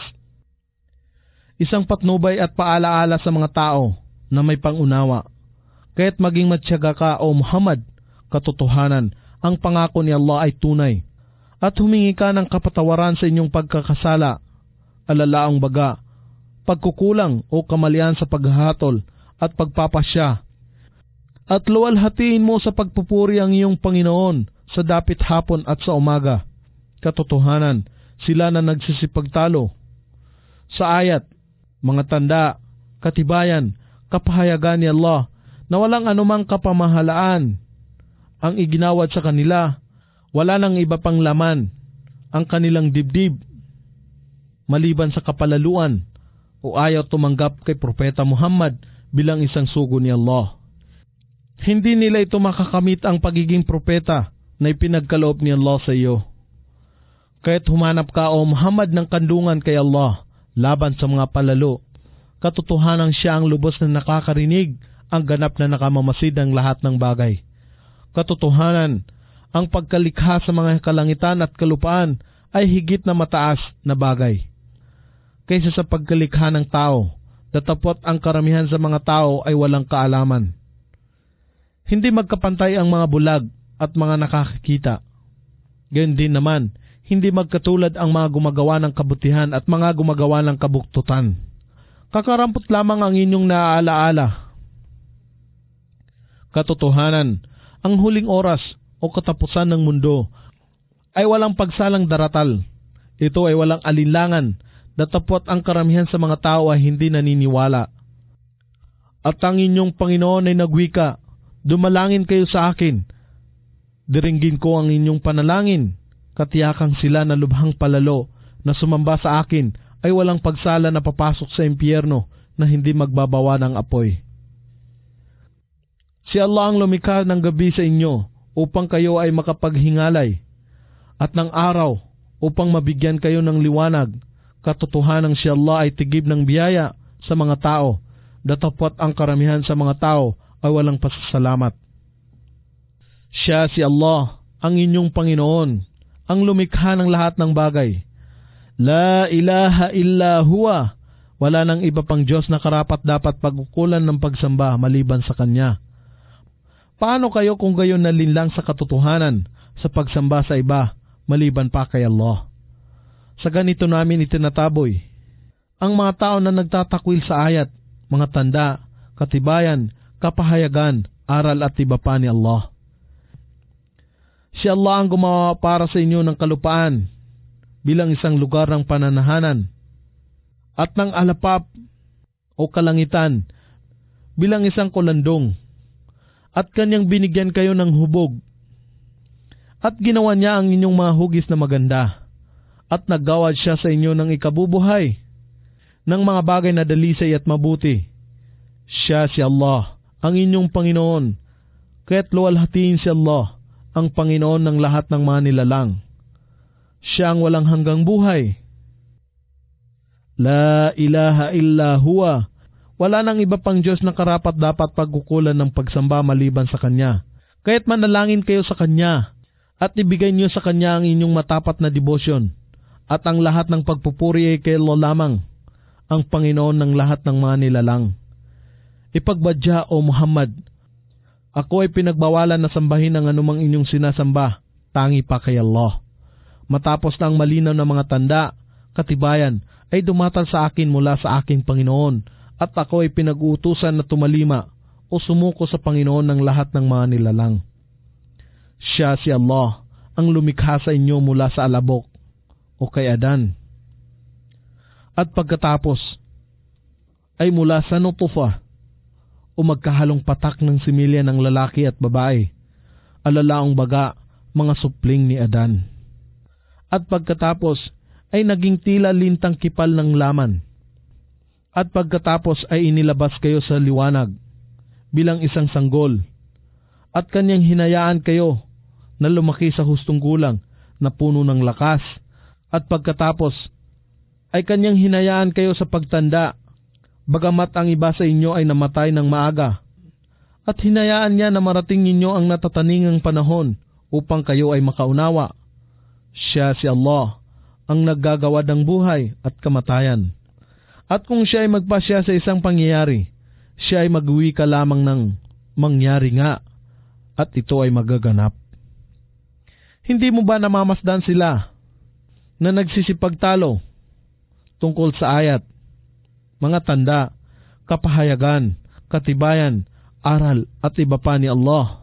Isang patnubay at paalaala sa mga tao na may pangunawa. Kaya't maging matyaga ka o Muhammad, katotohanan, ang pangako ni Allah ay tunay. At humingi ka ng kapatawaran sa inyong pagkakasala, alalaang baga, pagkukulang o kamalian sa paghahatol at pagpapasya. At luwalhatiin mo sa pagpupuri ang iyong Panginoon sa dapit hapon at sa umaga. Katotohanan, sila na nagsisipagtalo. Sa ayat, mga tanda, katibayan, kapahayagan ni Allah na walang anumang kapamahalaan ang iginawad sa kanila. Wala nang iba pang laman ang kanilang dibdib maliban sa kapalaluan o ayaw tumanggap kay Propeta Muhammad bilang isang sugo ni Allah. Hindi nila ito makakamit ang pagiging propeta na ipinagkaloob ni Allah sa iyo. Kaya't humanap ka o Muhammad ng kandungan kay Allah laban sa mga palalo. Katotohanan siya ang lubos na nakakarinig, ang ganap na nakamamasid ng lahat ng bagay. Katotohanan, ang pagkalikha sa mga kalangitan at kalupaan ay higit na mataas na bagay kaysa sa pagkalikha ng tao, datapot ang karamihan sa mga tao ay walang kaalaman. Hindi magkapantay ang mga bulag at mga nakakakita. Gayon din naman, hindi magkatulad ang mga gumagawa ng kabutihan at mga gumagawa ng kabuktutan. Kakarampot lamang ang inyong naaalaala. Katotohanan, ang huling oras o katapusan ng mundo ay walang pagsalang daratal. Ito ay walang alinlangan, datapot ang karamihan sa mga tao ay hindi naniniwala. At ang inyong Panginoon ay nagwika, dumalangin kayo sa akin. Diringgin ko ang inyong panalangin. Katiyakang sila na lubhang palalo na sumamba sa akin ay walang pagsala na papasok sa impyerno na hindi magbabawa ng apoy. Si Allah ang lumikha ng gabi sa inyo upang kayo ay makapaghingalay at ng araw upang mabigyan kayo ng liwanag. Katotohanang si Allah ay tigib ng biyaya sa mga tao, datapot ang karamihan sa mga tao ay walang pasasalamat. Siya si Allah, ang inyong Panginoon, ang lumikha ng lahat ng bagay. La ilaha illa huwa, wala nang iba pang Diyos na karapat dapat pagkukulan ng pagsamba maliban sa Kanya. Paano kayo kung gayon nalinlang sa katotohanan sa pagsamba sa iba maliban pa kay Allah? Sa ganito namin itinataboy ang mga tao na nagtatakwil sa ayat, mga tanda, katibayan, kapahayagan, aral at iba pa ni Allah. Si Allah ang gumawa para sa inyo ng kalupaan bilang isang lugar ng pananahanan at ng alapap o kalangitan bilang isang kulandong, at Kanyang binigyan kayo ng hubog at ginawa Niya ang inyong mga hugis na maganda at naggawad Siya sa inyo ng ikabubuhay ng mga bagay na dalisay at mabuti. Siya si Allah, ang inyong Panginoon, kaya't luwalhatiin si Allah, ang Panginoon ng lahat ng mga nilalang. Siya ang walang hanggang buhay. La ilaha illa huwa, wala nang iba pang Diyos na karapat dapat pagkukulan ng pagsamba maliban sa Kanya. Kaya't manalangin kayo sa Kanya at ibigay niyo sa Kanya ang inyong matapat na debosyon, at ang lahat ng pagpupuri ay kay Allah lamang, ang Panginoon ng lahat ng mga nilalang. Ipagbadya o Muhammad, ako ay pinagbawalan na sambahin ang anumang inyong sinasamba, tangi pa kay Allah. Matapos na ang malinaw na mga tanda, katibayan, ay dumatal sa akin mula sa aking Panginoon, at ako ay pinag-uutusan na tumalima o sumuko sa Panginoon ng lahat ng mga nilalang. Siya si Allah, ang lumikha sa inyo mula sa alabok o kay Adan. At pagkatapos, ay mula sa nutufa o magkahalong patak ng similya ng lalaki at babae, alalaong baga, mga supling ni Adan. At pagkatapos ay naging tila lintang kipal ng laman. At pagkatapos ay inilabas kayo sa liwanag bilang isang sanggol. At Kanyang hinayaan kayo na lumaki sa hustong gulang na puno ng lakas. At pagkatapos ay Kanyang hinayaan kayo sa pagtanda, bagamat ang iba sa inyo ay namatay ng maaga. At hinayaan Niya na marating ninyo ang natataningang panahon upang kayo ay makaunawa. Siya si Allah, ang naggagawa ng buhay at kamatayan. At kung Siya ay magpasya sa isang pangyayari, Siya ay mag-uwi ka lamang ng mangyari nga, at ito ay magaganap. Hindi mo ba namamasdan sila na nagsisipagtalo tungkol sa ayat, mga tanda, kapahayagan, katibayan, aral at iba pa ni Allah?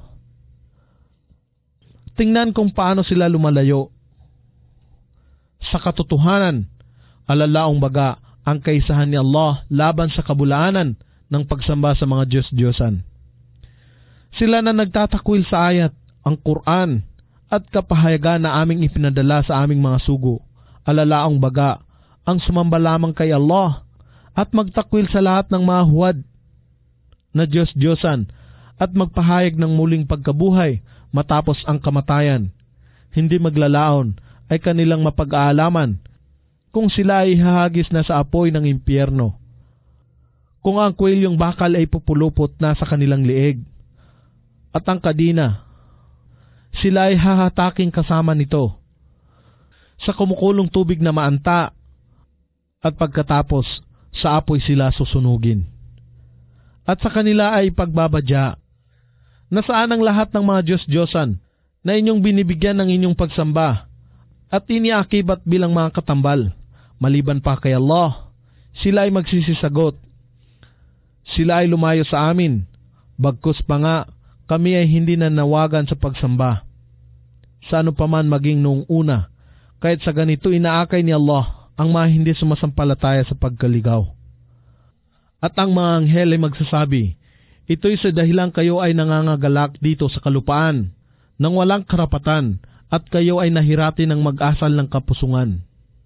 Tingnan kung paano sila lumalayo sa katotohanan, alalaong baga ang kaisahan ni Allah laban sa kabulaanan ng pagsamba sa mga Diyos-Diyosan. Sila na nagtatakwil sa ayat ang Quran at kapahayagan na aming ipinadala sa aming mga sugo, alalaang baga, ang sumamba lamang kay Allah at magtakwil sa lahat ng mga huwad na Diyos-Diyosan at magpahayag ng muling pagkabuhay matapos ang kamatayan. Hindi maglalaon ay kanilang mapag-aalaman kung sila ay hahagis na sa apoy ng impyerno. Kung ang kwelyong bakal ay pupulupot na sa kanilang liig at ang kadina, sila ay hahataking kasama nito sa kumukulong tubig na maanta at pagkatapos sa apoy sila susunugin. At sa kanila ay pagbabadya. Nasaan ang lahat ng mga Diyos-Diyosan na inyong binibigyan ng inyong pagsamba at iniakibat bilang mga katambal, maliban pa kay Allah? Sila ay magsisisagot, sila ay lumayo sa amin, bagkus pa nga kami ay hindi nanawagan sa pagsamba. Sa ano paman maging noong una, kahit sa ganito inaakay ni Allah ang mga hindi sumasampalataya sa pagkaligaw. At ang mga anghel ay magsasabi, ito'y sa dahilang kayo ay nangangagalak dito sa kalupaan nang walang karapatan at kayo ay nahirati ng mag-asal ng kapusungan.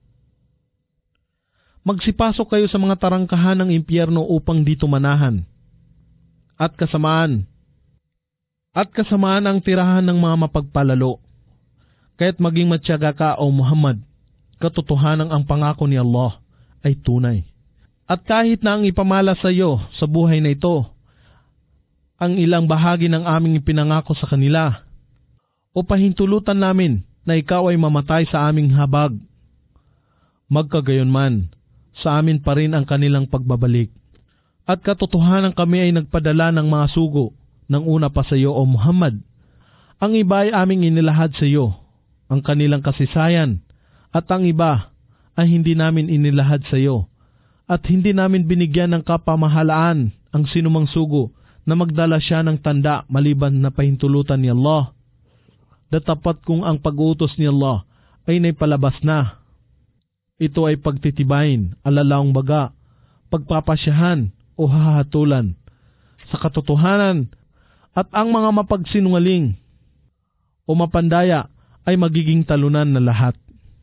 Magsipasok kayo sa mga tarangkahan ng impyerno upang dito manahan. At kasamaan, at kasamaan ang tirahan ng mga mapagpalalo. Kaya't maging matyaga ka, O Muhammad, katotohanan ang pangako ni Allah ay tunay. At kahit na ang ipamalas sa iyo sa buhay na ito, ang ilang bahagi ng aming ipinangako sa kanila, o pahintulutan namin na ikaw ay mamatay sa aming habag, magkagayon man, sa amin pa rin ang kanilang pagbabalik. At katotohanan kami ay nagpadala ng mga sugo ng una pa sa iyo, O Muhammad. Ang iba ay aming inilahad sa iyo, ang kanilang kasisayan, at ang iba ay hindi namin inilahad sa iyo, at hindi namin binigyan ng kapamahalaan ang sinumang sugo na magdala siya ng tanda maliban na pahintulutan ni Allah. Datapat kung ang pag-utos ni Allah ay naipalabas na. Ito ay pagtitibayin, alalaong baga, pagpapasyahan o hahatulan sa katotohanan, at ang mga mapagsinungaling o mapandaya ay magiging talunan na lahat.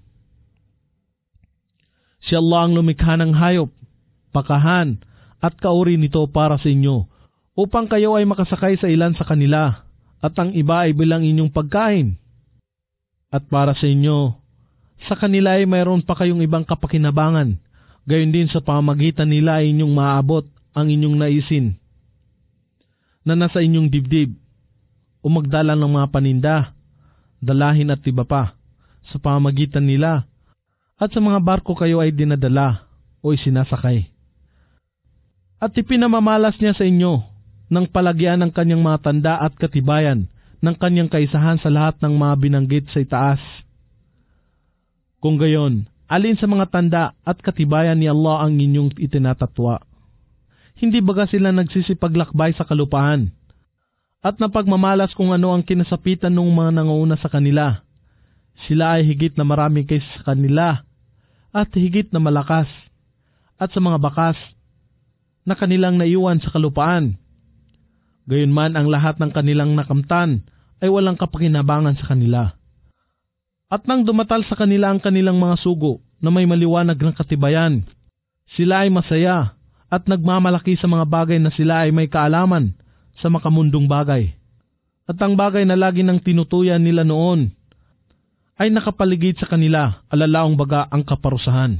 Si Allah ang lumikha ng hayop, pakahan at kauri nito para sa inyo, upang kayo ay makasakay sa ilan sa kanila, at ang iba ay bilang inyong pagkain. At para sa inyo, sa kanila ay mayroon pa kayong ibang kapakinabangan, gayon din sa pamamagitan nila ay inyong maaabot ang inyong naisin na nasa inyong dibdib, o magdala ng mga paninda, dalahin at iba pa sa pamamagitan nila, at sa mga barko kayo ay dinadala o isinasakay. At ipinamamalas niya sa inyo ng palagyan ng kanyang mga tanda at katibayan ng kanyang kaisahan sa lahat ng mga binanggit sa itaas. Kung gayon, alin sa mga tanda at katibayan ni Allah ang inyong itinatatwa? Hindi baga sila nagsisipaglakbay sa kalupaan at napagmamalas kung ano ang kinasapitan ng mga nanguuna sa kanila? Sila ay higit na marami kaysa sa kanila at higit na malakas, at sa mga bakas na kanilang naiwan sa kalupaan. Gayunman ang lahat ng kanilang nakamtan ay walang kapakinabangan sa kanila. At nang dumatal sa kanila ang kanilang mga sugo na may maliwanag ng katibayan, sila ay masaya at nagmamalaki sa mga bagay na sila ay may kaalaman sa makamundong bagay. At ang bagay na lagi nang tinutuyan nila noon ay nakapaligid sa kanila, alalaong baga ang kaparusahan.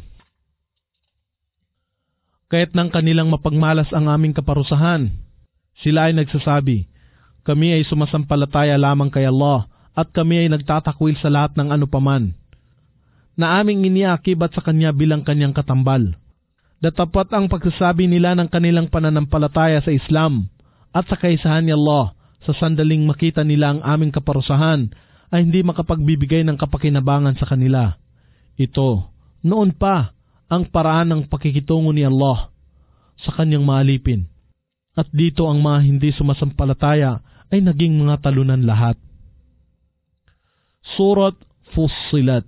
Kaya't nang kanilang mapagmalas ang aming kaparusahan, sila ay nagsasabi, kami ay sumasampalataya lamang kay Allah at kami ay nagtatakwil sa lahat ng ano paman na aming iniakibat sa Kanya bilang Kanyang katambal. Datapat ang pagsasabi nila ng kanilang pananampalataya sa Islam at sa kaisahan ni Allah sa sandaling makita nila ang aming kaparusahan ay hindi makapagbibigay ng kapakinabangan sa kanila. Ito, noon pa, ang paraan ng pakikitungo ni Allah sa Kanyang maalipin. At dito ang mga hindi sumasampalataya ay naging mga talunan lahat. Surat Fussilat.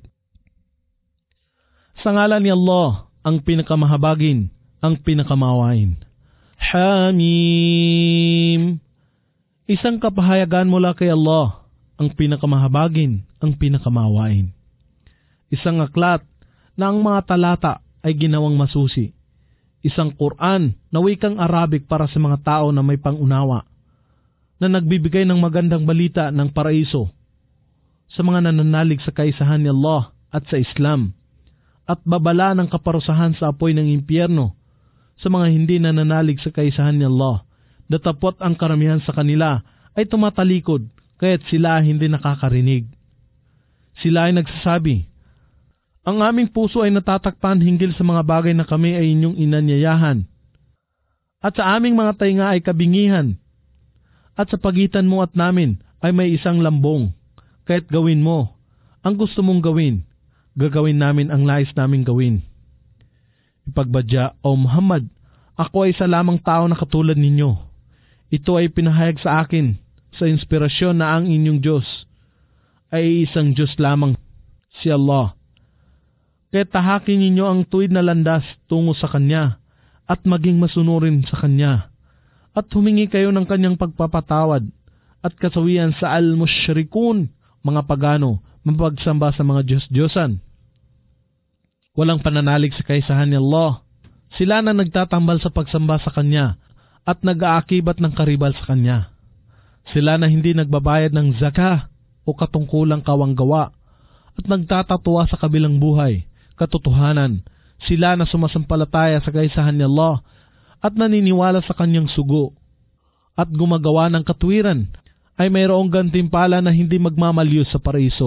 Sa ngalan ni Allah, ang pinakamahabagin, ang pinakamawain. Hamim. Isang kapahayagan mula kay Allah, ang pinakamahabagin, ang pinakamawain. Isang aklat na ang mga talata ay ginawang masusi. Isang Quran na wikang Arabic para sa mga tao na may pangunawa, na nagbibigay ng magandang balita ng paraiso sa mga nananalig sa kaisahan ni Allah at sa Islam, at babala ng kaparusahan sa apoy ng impyerno sa mga hindi nananalig sa kaisahan ni Allah. Datapot ang karamihan sa kanila ay tumatalikod, kaya't sila hindi nakakarinig. Sila ay nagsasabi, ang aming puso ay natatakpan hinggil sa mga bagay na kami ay inyong inanyayahan, at sa aming mga tainga ay kabingihan, at sa pagitan mo at namin ay may isang lambong, kaya't gawin mo ang gusto mong gawin, gagawin namin ang nais naming gawin. Ipagbadya, O Muhammad, ako ay isa lamang tao na katulad ninyo. Ito ay pinahayag sa akin sa inspirasyon na ang inyong Diyos ay isang Diyos lamang, si Allah. Kaya tahakin ninyo ang tuwid na landas tungo sa Kanya at maging masunurin sa Kanya, at humingi kayo ng Kanyang pagpapatawad at kasawian sa al-mushrikun, mga pagano, mapagsamba sa mga Diyos-Diyosan. Walang pananalig sa kaisahan ni Allah. Sila na nagtatambal sa pagsamba sa Kanya at nag-aakibat ng karibal sa Kanya. Sila na hindi nagbabayad ng zakah o katungkulang kawanggawa at nagtatatuwa sa kabilang buhay, katotohanan. Sila na sumasampalataya sa kaisahan ni Allah at naniniwala sa Kanyang sugo at gumagawa ng katwiran ay mayroong gantimpala na hindi magmamalyos sa paraiso.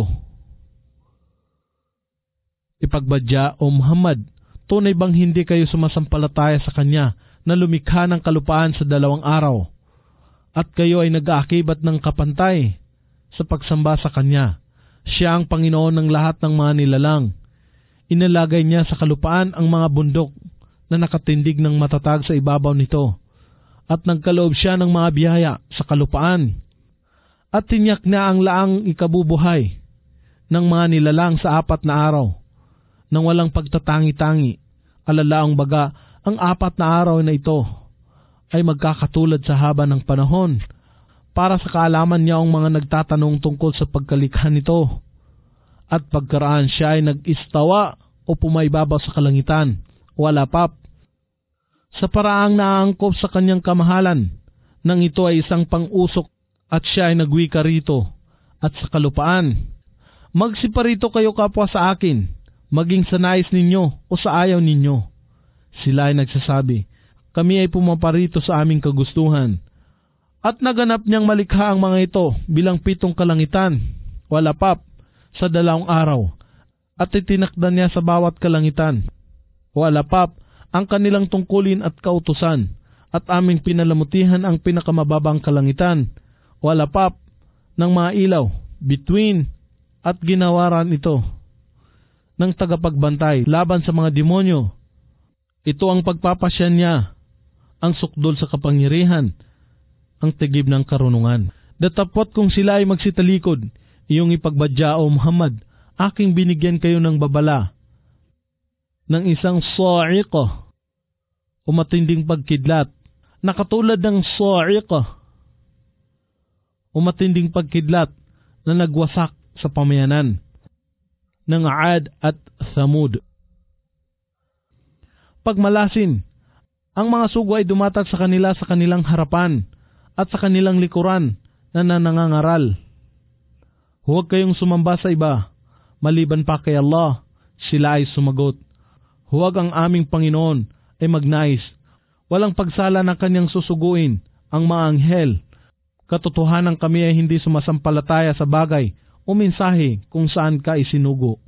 Ipagbadya, O Muhammad, tunay bang hindi kayo sumasampalataya sa Kanya na lumikha ng kalupaan sa dalawang araw, at kayo ay nag-aakibat ng kapantay sa pagsamba sa Kanya? Siya ang Panginoon ng lahat ng mga nilalang. Inalagay niya sa kalupaan ang mga bundok na nakatindig ng matatag sa ibabaw nito, at nagkaloob siya ng mga biyaya sa kalupaan, at tinyak na ang laang ikabubuhay ng mga nilalang sa apat na araw, nang walang pagtatangi-tangi. Alalaang baga, ang apat na araw na ito ay magkakatulad sa haba ng panahon para sa kaalaman niya ang mga nagtatanong tungkol sa pagkalikha nito. At pagkaraan siya ay nag-istawa o pumaibabaw sa kalangitan, wala pap, sa paraang naaangkop sa Kanyang kamahalan, nang ito ay isang pang-usok at siya ay nagwika rito at sa kalupaan. Magsiparito kayo kapwa sa akin, maging sa nais ninyo o sa ayaw ninyo. Sila ay nagsasabi, kami ay pumaparito sa aming kagustuhan. At naganap niyang malikha ang mga ito bilang pitong kalangitan, wala pap, sa dalawang araw, at itinakda niya sa bawat kalangitan, wala pap, ang kanilang tungkulin at kautusan, at aming pinalamutihan ang pinakamababang kalangitan, wala pap, ng mga ilaw, between, at ginawaran ito ng tagapagbantay laban sa mga demonyo. Ito ang pagpapasya niya, ang sukdol sa kapangyarihan, ang tigib ng karunungan. Datapot kung sila ay magsitalikod, iyong ipagbadya, O Muhammad, aking binigyan kayo ng babala, ng isang sa'iqah, o matinding pagkidlat, na katulad ng sa'iqah, o matinding pagkidlat na nagwasak sa pamayanan ng Aad at Thamud. Pagmalasin, ang mga sugo ay dumatag sa kanila sa kanilang harapan at sa kanilang likuran na nanangangaral. Huwag kayong sumamba sa iba, maliban pa kay Allah. Sila ay sumagot, huwag ang aming Panginoon ay magnais. Walang pagsala na Kanyang susuguin ang mga anghel. Katotohanan kami ay hindi sumasampalataya sa bagay o mensahe kung saan ka isinugo.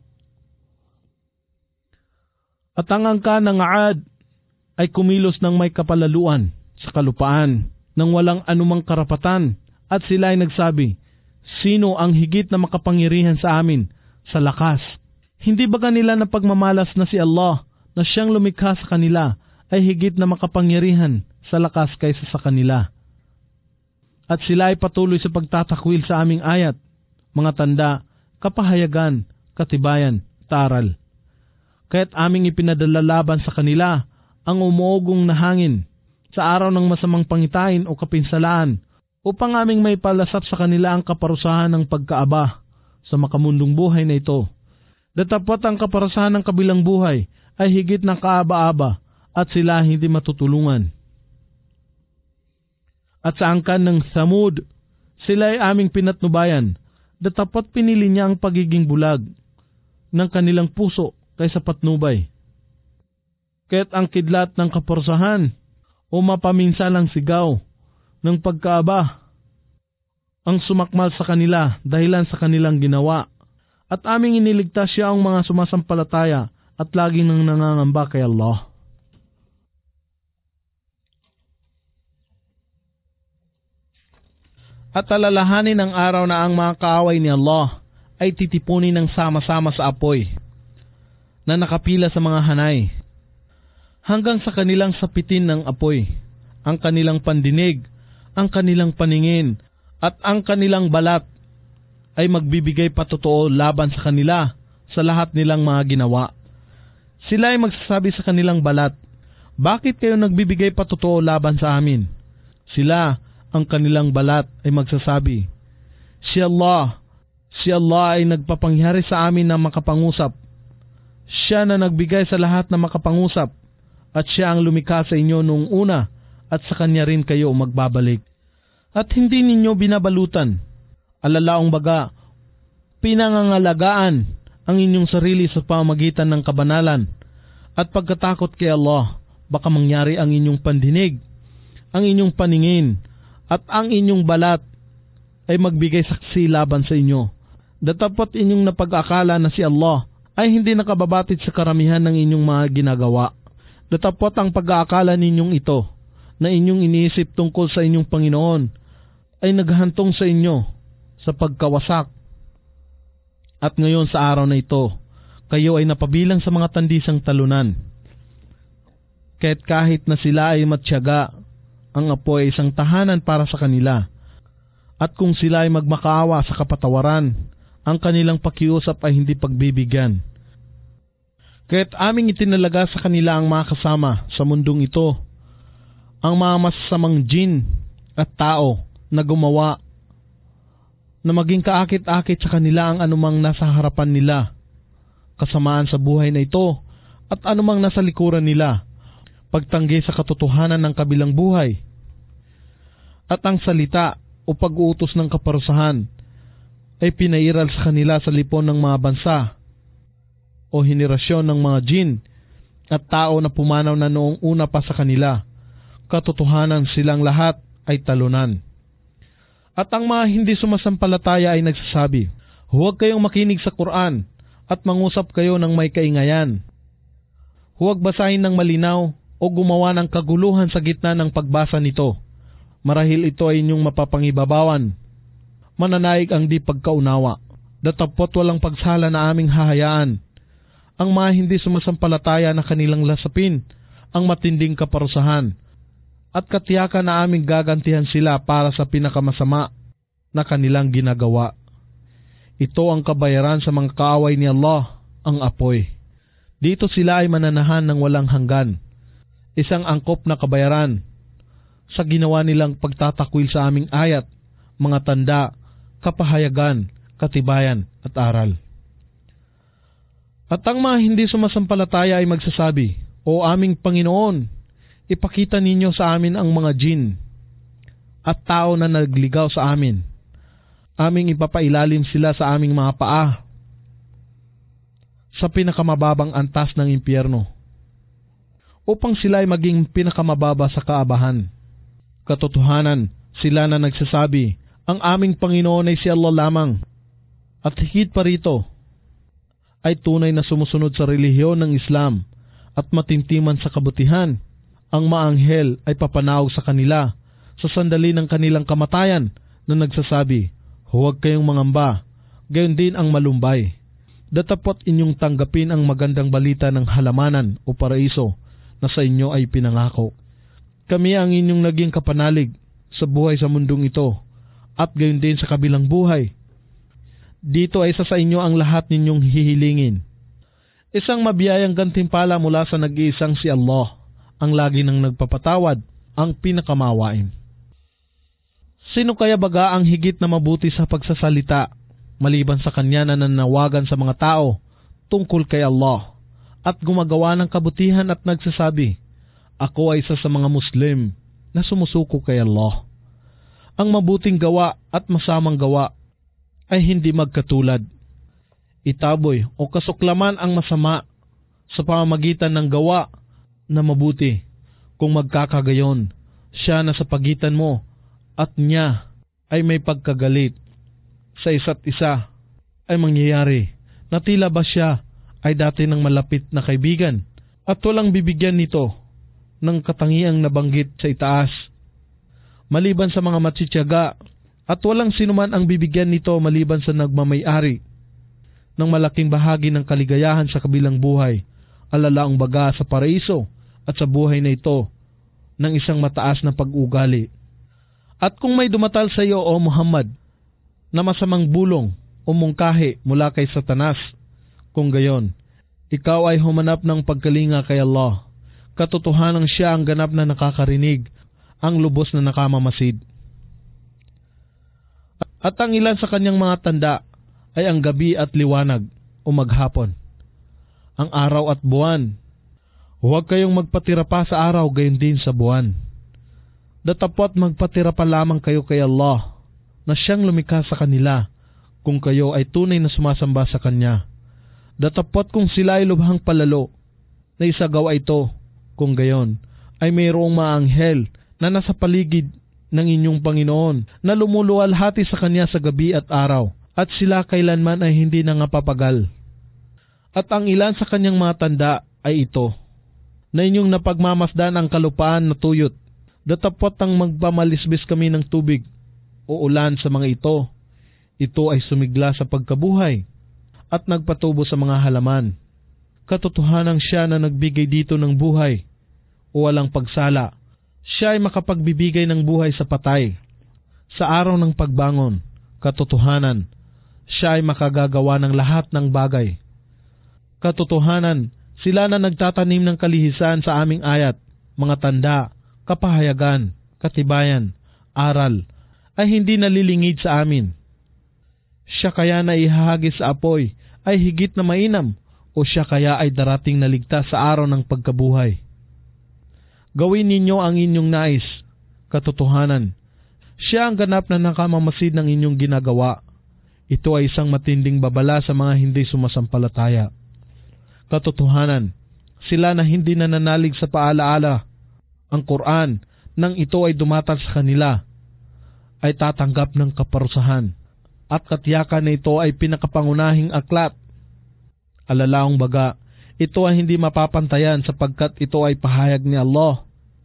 At ang angka ng Aad ay kumilos ng may kapalaluan sa kalupaan nang walang anumang karapatan, at sila ay nagsabi, sino ang higit na makapangyarihan sa amin sa lakas? Hindi ba kanila na pagmamalas na si Allah na siyang lumikha sa kanila ay higit na makapangyarihan sa lakas kaysa sa kanila? At sila ay patuloy sa pagtatakwil sa aming ayat, mga tanda, kapahayagan, katibayan, taral. Kaya't aming ipinadala laban sa kanila ang umuugong na hangin sa araw ng masamang pangitain o kapinsalaan upang aming may palasap sa kanila ang kaparusahan ng pagkaaba sa makamundong buhay na ito. Datapot ang kaparusahan ng kabilang buhay ay higit ng kaaba-aba at sila hindi matutulungan. At sa angkan ng Thamud, sila ay aming pinatnubayan, datapot pinili niya ang pagiging bulag ng kanilang puso kaysa patnubay. Kaya't ang kidlat ng kaparusahan o mapaminsalang sigaw ng pagkaaba ang sumakmal sa kanila dahilan sa kanilang ginawa. At aming iniligtas siya ang mga sumasampalataya at laging nang nangangamba kay Allah. At alalahanin ang araw na ang mga kaaway ni Allah ay titipunin ng sama-sama sa apoy na nakapila sa mga hanay hanggang sa kanilang sapitin ng apoy, ang kanilang pandinig, ang kanilang paningin at ang kanilang balat ay magbibigay patotoo laban sa kanila sa lahat nilang mga ginawa. Sila ay magsasabi sa kanilang balat, "Bakit kayo nagbibigay patotoo laban sa amin?" Sila, ang kanilang balat, ay magsasabi, "Si Allah, si Allah ay nagpapangyari sa amin na makapangusap. Siya na nagbigay sa lahat na makapangusap at siya ang lumikha sa inyo noong una at sa kanya rin kayo magbabalik. At hindi ninyo binabalutan. Alalaong baga, pinangangalagaan ang inyong sarili sa pamamagitan ng kabanalan at pagkatakot kay Allah, baka mangyari ang inyong pandinig, ang inyong paningin, at ang inyong balat ay magbigay saksi laban sa inyo. Datapot inyong napag-akala na si Allah ay hindi nakababatid sa karamihan ng inyong mga ginagawa. Datapot ang pag-aakala ninyong ito na inyong iniisip tungkol sa inyong Panginoon ay naghantong sa inyo sa pagkawasak. At ngayon sa araw na ito, kayo ay napabilang sa mga tandisang talunan. Kaya't kahit na sila ay matyaga, ang apoy ay isang tahanan para sa kanila. At kung sila ay magmakaawa sa kapatawaran, ang kanilang pakiusap ay hindi pagbibigyan. Kaya't aming itinalaga sa kanila ang mga kasama sa mundong ito, ang mga masasamang jin at tao na gumawa na maging kaakit-akit sa kanila ang anumang nasa harapan nila, kasamaan sa buhay na ito, at anumang nasa likuran nila, pagtanggi sa katotohanan ng kabilang buhay. At ang salita o pag-uutos ng kaparusahan ay pinairal sa kanila sa lipon ng mga bansa o henerasyon ng mga jin at tao na pumanaw na noong una pa sa kanila. Katotohanan silang lahat ay talunan. At ang mga hindi sumasampalataya ay nagsasabi, "Huwag kayong makinig sa Quran at mangusap kayo ng may kaingayan. Huwag basahin ng malinaw o gumawa ng kaguluhan sa gitna ng pagbasa nito. Marahil ito ay inyong mapapangibabawan. Mananaig ang di pagkaunawa. Datapot walang pagsala na aming hahayaan ang mga hindi sumasampalataya na kanilang lasapin ang matinding kaparusahan. At katiyakan na aming gagantihan sila para sa pinakamasama na kanilang ginagawa. Ito ang kabayaran sa mga kaaway ni Allah, ang apoy. Dito sila ay mananahan ng walang hanggan. Isang angkop na kabayaran sa ginawa nilang pagtatakwil sa aming ayat, mga tanda, kapahayagan, katibayan at aral. At ang mga hindi sumasampalataya ay magsasabi, "O aming Panginoon, ipakita ninyo sa amin ang mga jin at tao na nagligaw sa amin. Aming ipapailalim sila sa aming mga paa sa pinakamababang antas ng impyerno upang sila ay maging pinakamababa sa kaabahan. Katotohanan, sila na nagsasabi, ang aming Panginoon ay si Allah lamang. At higit pa rito, ay tunay na sumusunod sa relihiyon ng Islam at matintiman sa kabutihan. Ang maanghel ay papanawag sa kanila sa sandali ng kanilang kamatayan na nagsasabi, huwag kayong mangamba, gayon din ang malumbay. Datapot inyong tanggapin ang magandang balita ng halamanan o paraiso na sa inyo ay pinangako. Kami ang inyong naging kapanalig sa buhay sa mundong ito at gayon din sa kabilang buhay. Dito ay isa sa inyo ang lahat ninyong hihilingin. Isang mabiyayang gantimpala mula sa nag-iisang si Allah, ang lagi nang nagpapatawad, ang pinakamawain. Sino kaya baga ang higit na mabuti sa pagsasalita maliban sa kanya na nanawagan sa mga tao tungkol kay Allah at gumagawa ng kabutihan at nagsasabi, "Ako ay isa sa mga Muslim na sumusuko kay Allah." Ang mabuting gawa at masamang gawa ay hindi magkatulad. Itaboy o kasuklaman ang masama sa pamamagitan ng gawa na mabuti. Kung magkakagayon, siya na sa pagitan mo at niya ay may pagkagalit sa isa't isa ay mangyayari na tila ba siya ay dati ng malapit na kaibigan at walang bibigyan nito ng katangiang nabanggit sa itaas. Maliban sa mga matsityaga at walang sinuman ang bibigyan nito maliban sa nagmamay-ari ng malaking bahagi ng kaligayahan sa kabilang buhay, alalaang baga sa paraiso at sa buhay na ito ng isang mataas na pag-ugali. At kung may dumatal sa iyo, O Muhammad, na masamang bulong o mungkahi mula kay Satanas, kung gayon, ikaw ay humanap ng pagkalinga kay Allah. Katotohanang siya ang ganap na nakakarinig, ang lubos na nakamamasid. At ang ilan sa kanyang mga tanda ay ang gabi at liwanag o maghapon, ang araw at buwan. Huwag kayong magpatira pa sa araw, gayon din sa buwan. Datapot magpatira pa lamang kayo kay Allah na siyang lumikha sa kanila kung kayo ay tunay na sumasamba sa Kanya. Datapot kung sila ay lubhang palalo na isagawa ito, kung gayon ay mayroong mga anghel na nasa paligid ng inyong Panginoon na lumuluwalhati sa Kanya sa gabi at araw, at sila kailanman ay hindi nangapapagal. At ang ilan sa Kanyang mga tanda ay ito, na inyong napagmamasdan ang kalupaan na tuyot. Datapot ang magpamalisbis kami ng tubig o ulan sa mga ito. Ito ay sumigla sa pagkabuhay at nagpatubo sa mga halaman. Katotohanang siya na nagbigay dito ng buhay o walang pagsala. Siya ay makapagbibigay ng buhay sa patay. Sa araw ng pagbangon, katotohanan, siya ay makagagawa ng lahat ng bagay. Katotohanan, sila na nagtatanim ng kalihisan sa aming ayat, mga tanda, kapahayagan, katibayan, aral, ay hindi nalilingid sa amin. Siya kaya na ihahagis sa apoy ay higit na mainam, o siya kaya ay darating na ligtas sa araw ng pagkabuhay. Gawin ninyo ang inyong nais, katotohanan. Siya ang ganap na nakamamasid ng inyong ginagawa. Ito ay isang matinding babala sa mga hindi sumasampalataya. Katotohanan, sila na hindi nananalig sa paalaala, ang Quran, nang ito ay dumatal sa kanila, ay tatanggap ng kaparusahan, at katiyakan na ito ay pinakapangunahing aklat. Alalaong baga, ito ay hindi mapapantayan sapagkat ito ay pahayag ni Allah,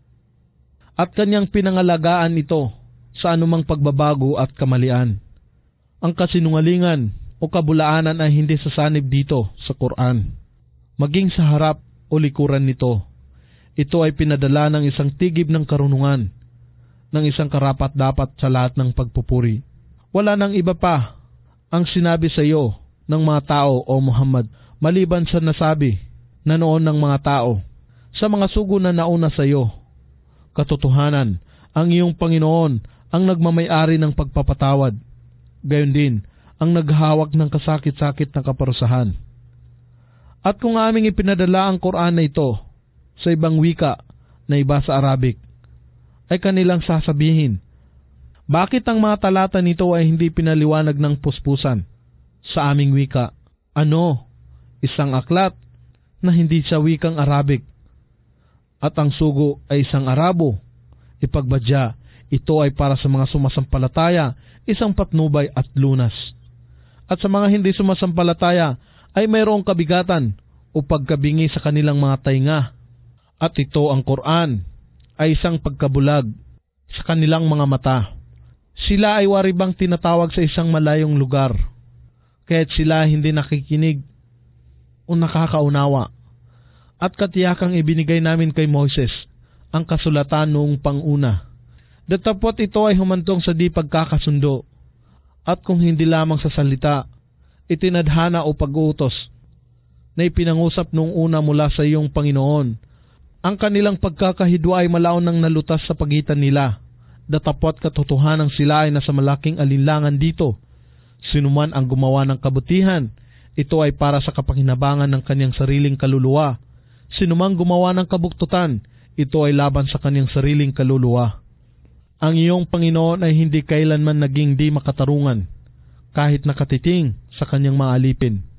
at Kanyang pinangalagaan ito sa anumang pagbabago at kamalian. Ang kasinungalingan o kabulaanan ay hindi sasanib dito sa Quran, maging sa harap o likuran nito. Ito ay pinadala ng isang tigib ng karunungan, ng isang karapat-dapat sa lahat ng pagpupuri. Wala nang iba pa ang sinabi sa iyo ng mga tao, O Muhammad, maliban sa nasabi na noon ng mga tao sa mga sugo na nauna sa iyo. Katotohanan, ang iyong Panginoon ang nagmamay-ari ng pagpapatawad, gayon din ang naghawak ng kasakit-sakit na kaparusahan. At kung aming ipinadala ang Quran na ito sa ibang wika na iba sa Arabic, ay kanilang sasabihin, bakit ang mga talata nito ay hindi pinaliwanag ng puspusan sa aming wika? Ano? Isang aklat na hindi sa wikang Arabic, at ang sugo ay isang Arabo. Ipagbadya, ito ay para sa mga sumasampalataya, isang patnubay at lunas. At sa mga hindi sumasampalataya ay mayroong kabigatan o pagkabingi sa kanilang mga tainga. At ito, ang Quran, ay isang pagkabulag sa kanilang mga mata. Sila ay waribang tinatawag sa isang malayong lugar, kaya't sila hindi nakikinig o nakakaunawa. At katiyakang ibinigay namin kay Moses ang kasulatan noong panguna. Datapot ito ay humantong sa di pagkakasundo, at kung hindi lamang sa salita, itinadhana o pag-uutos na ipinangusap noong una mula sa iyong Panginoon. Ang kanilang pagkakahidwa ay malaon ng nalutas sa pagitan nila Datapwat katotohanan sila ay nasa malaking alinlangan dito. Sinuman ang gumawa ng kabutihan, ito ay para sa kapakinabangan ng kanyang sariling kaluluwa. Sinumang gumawa ng kabuktutan, ito ay laban sa kanyang sariling kaluluwa. Ang iyong Panginoon ay hindi kailanman naging di makatarungan, kahit nakatiting sa kanyang mga alipin.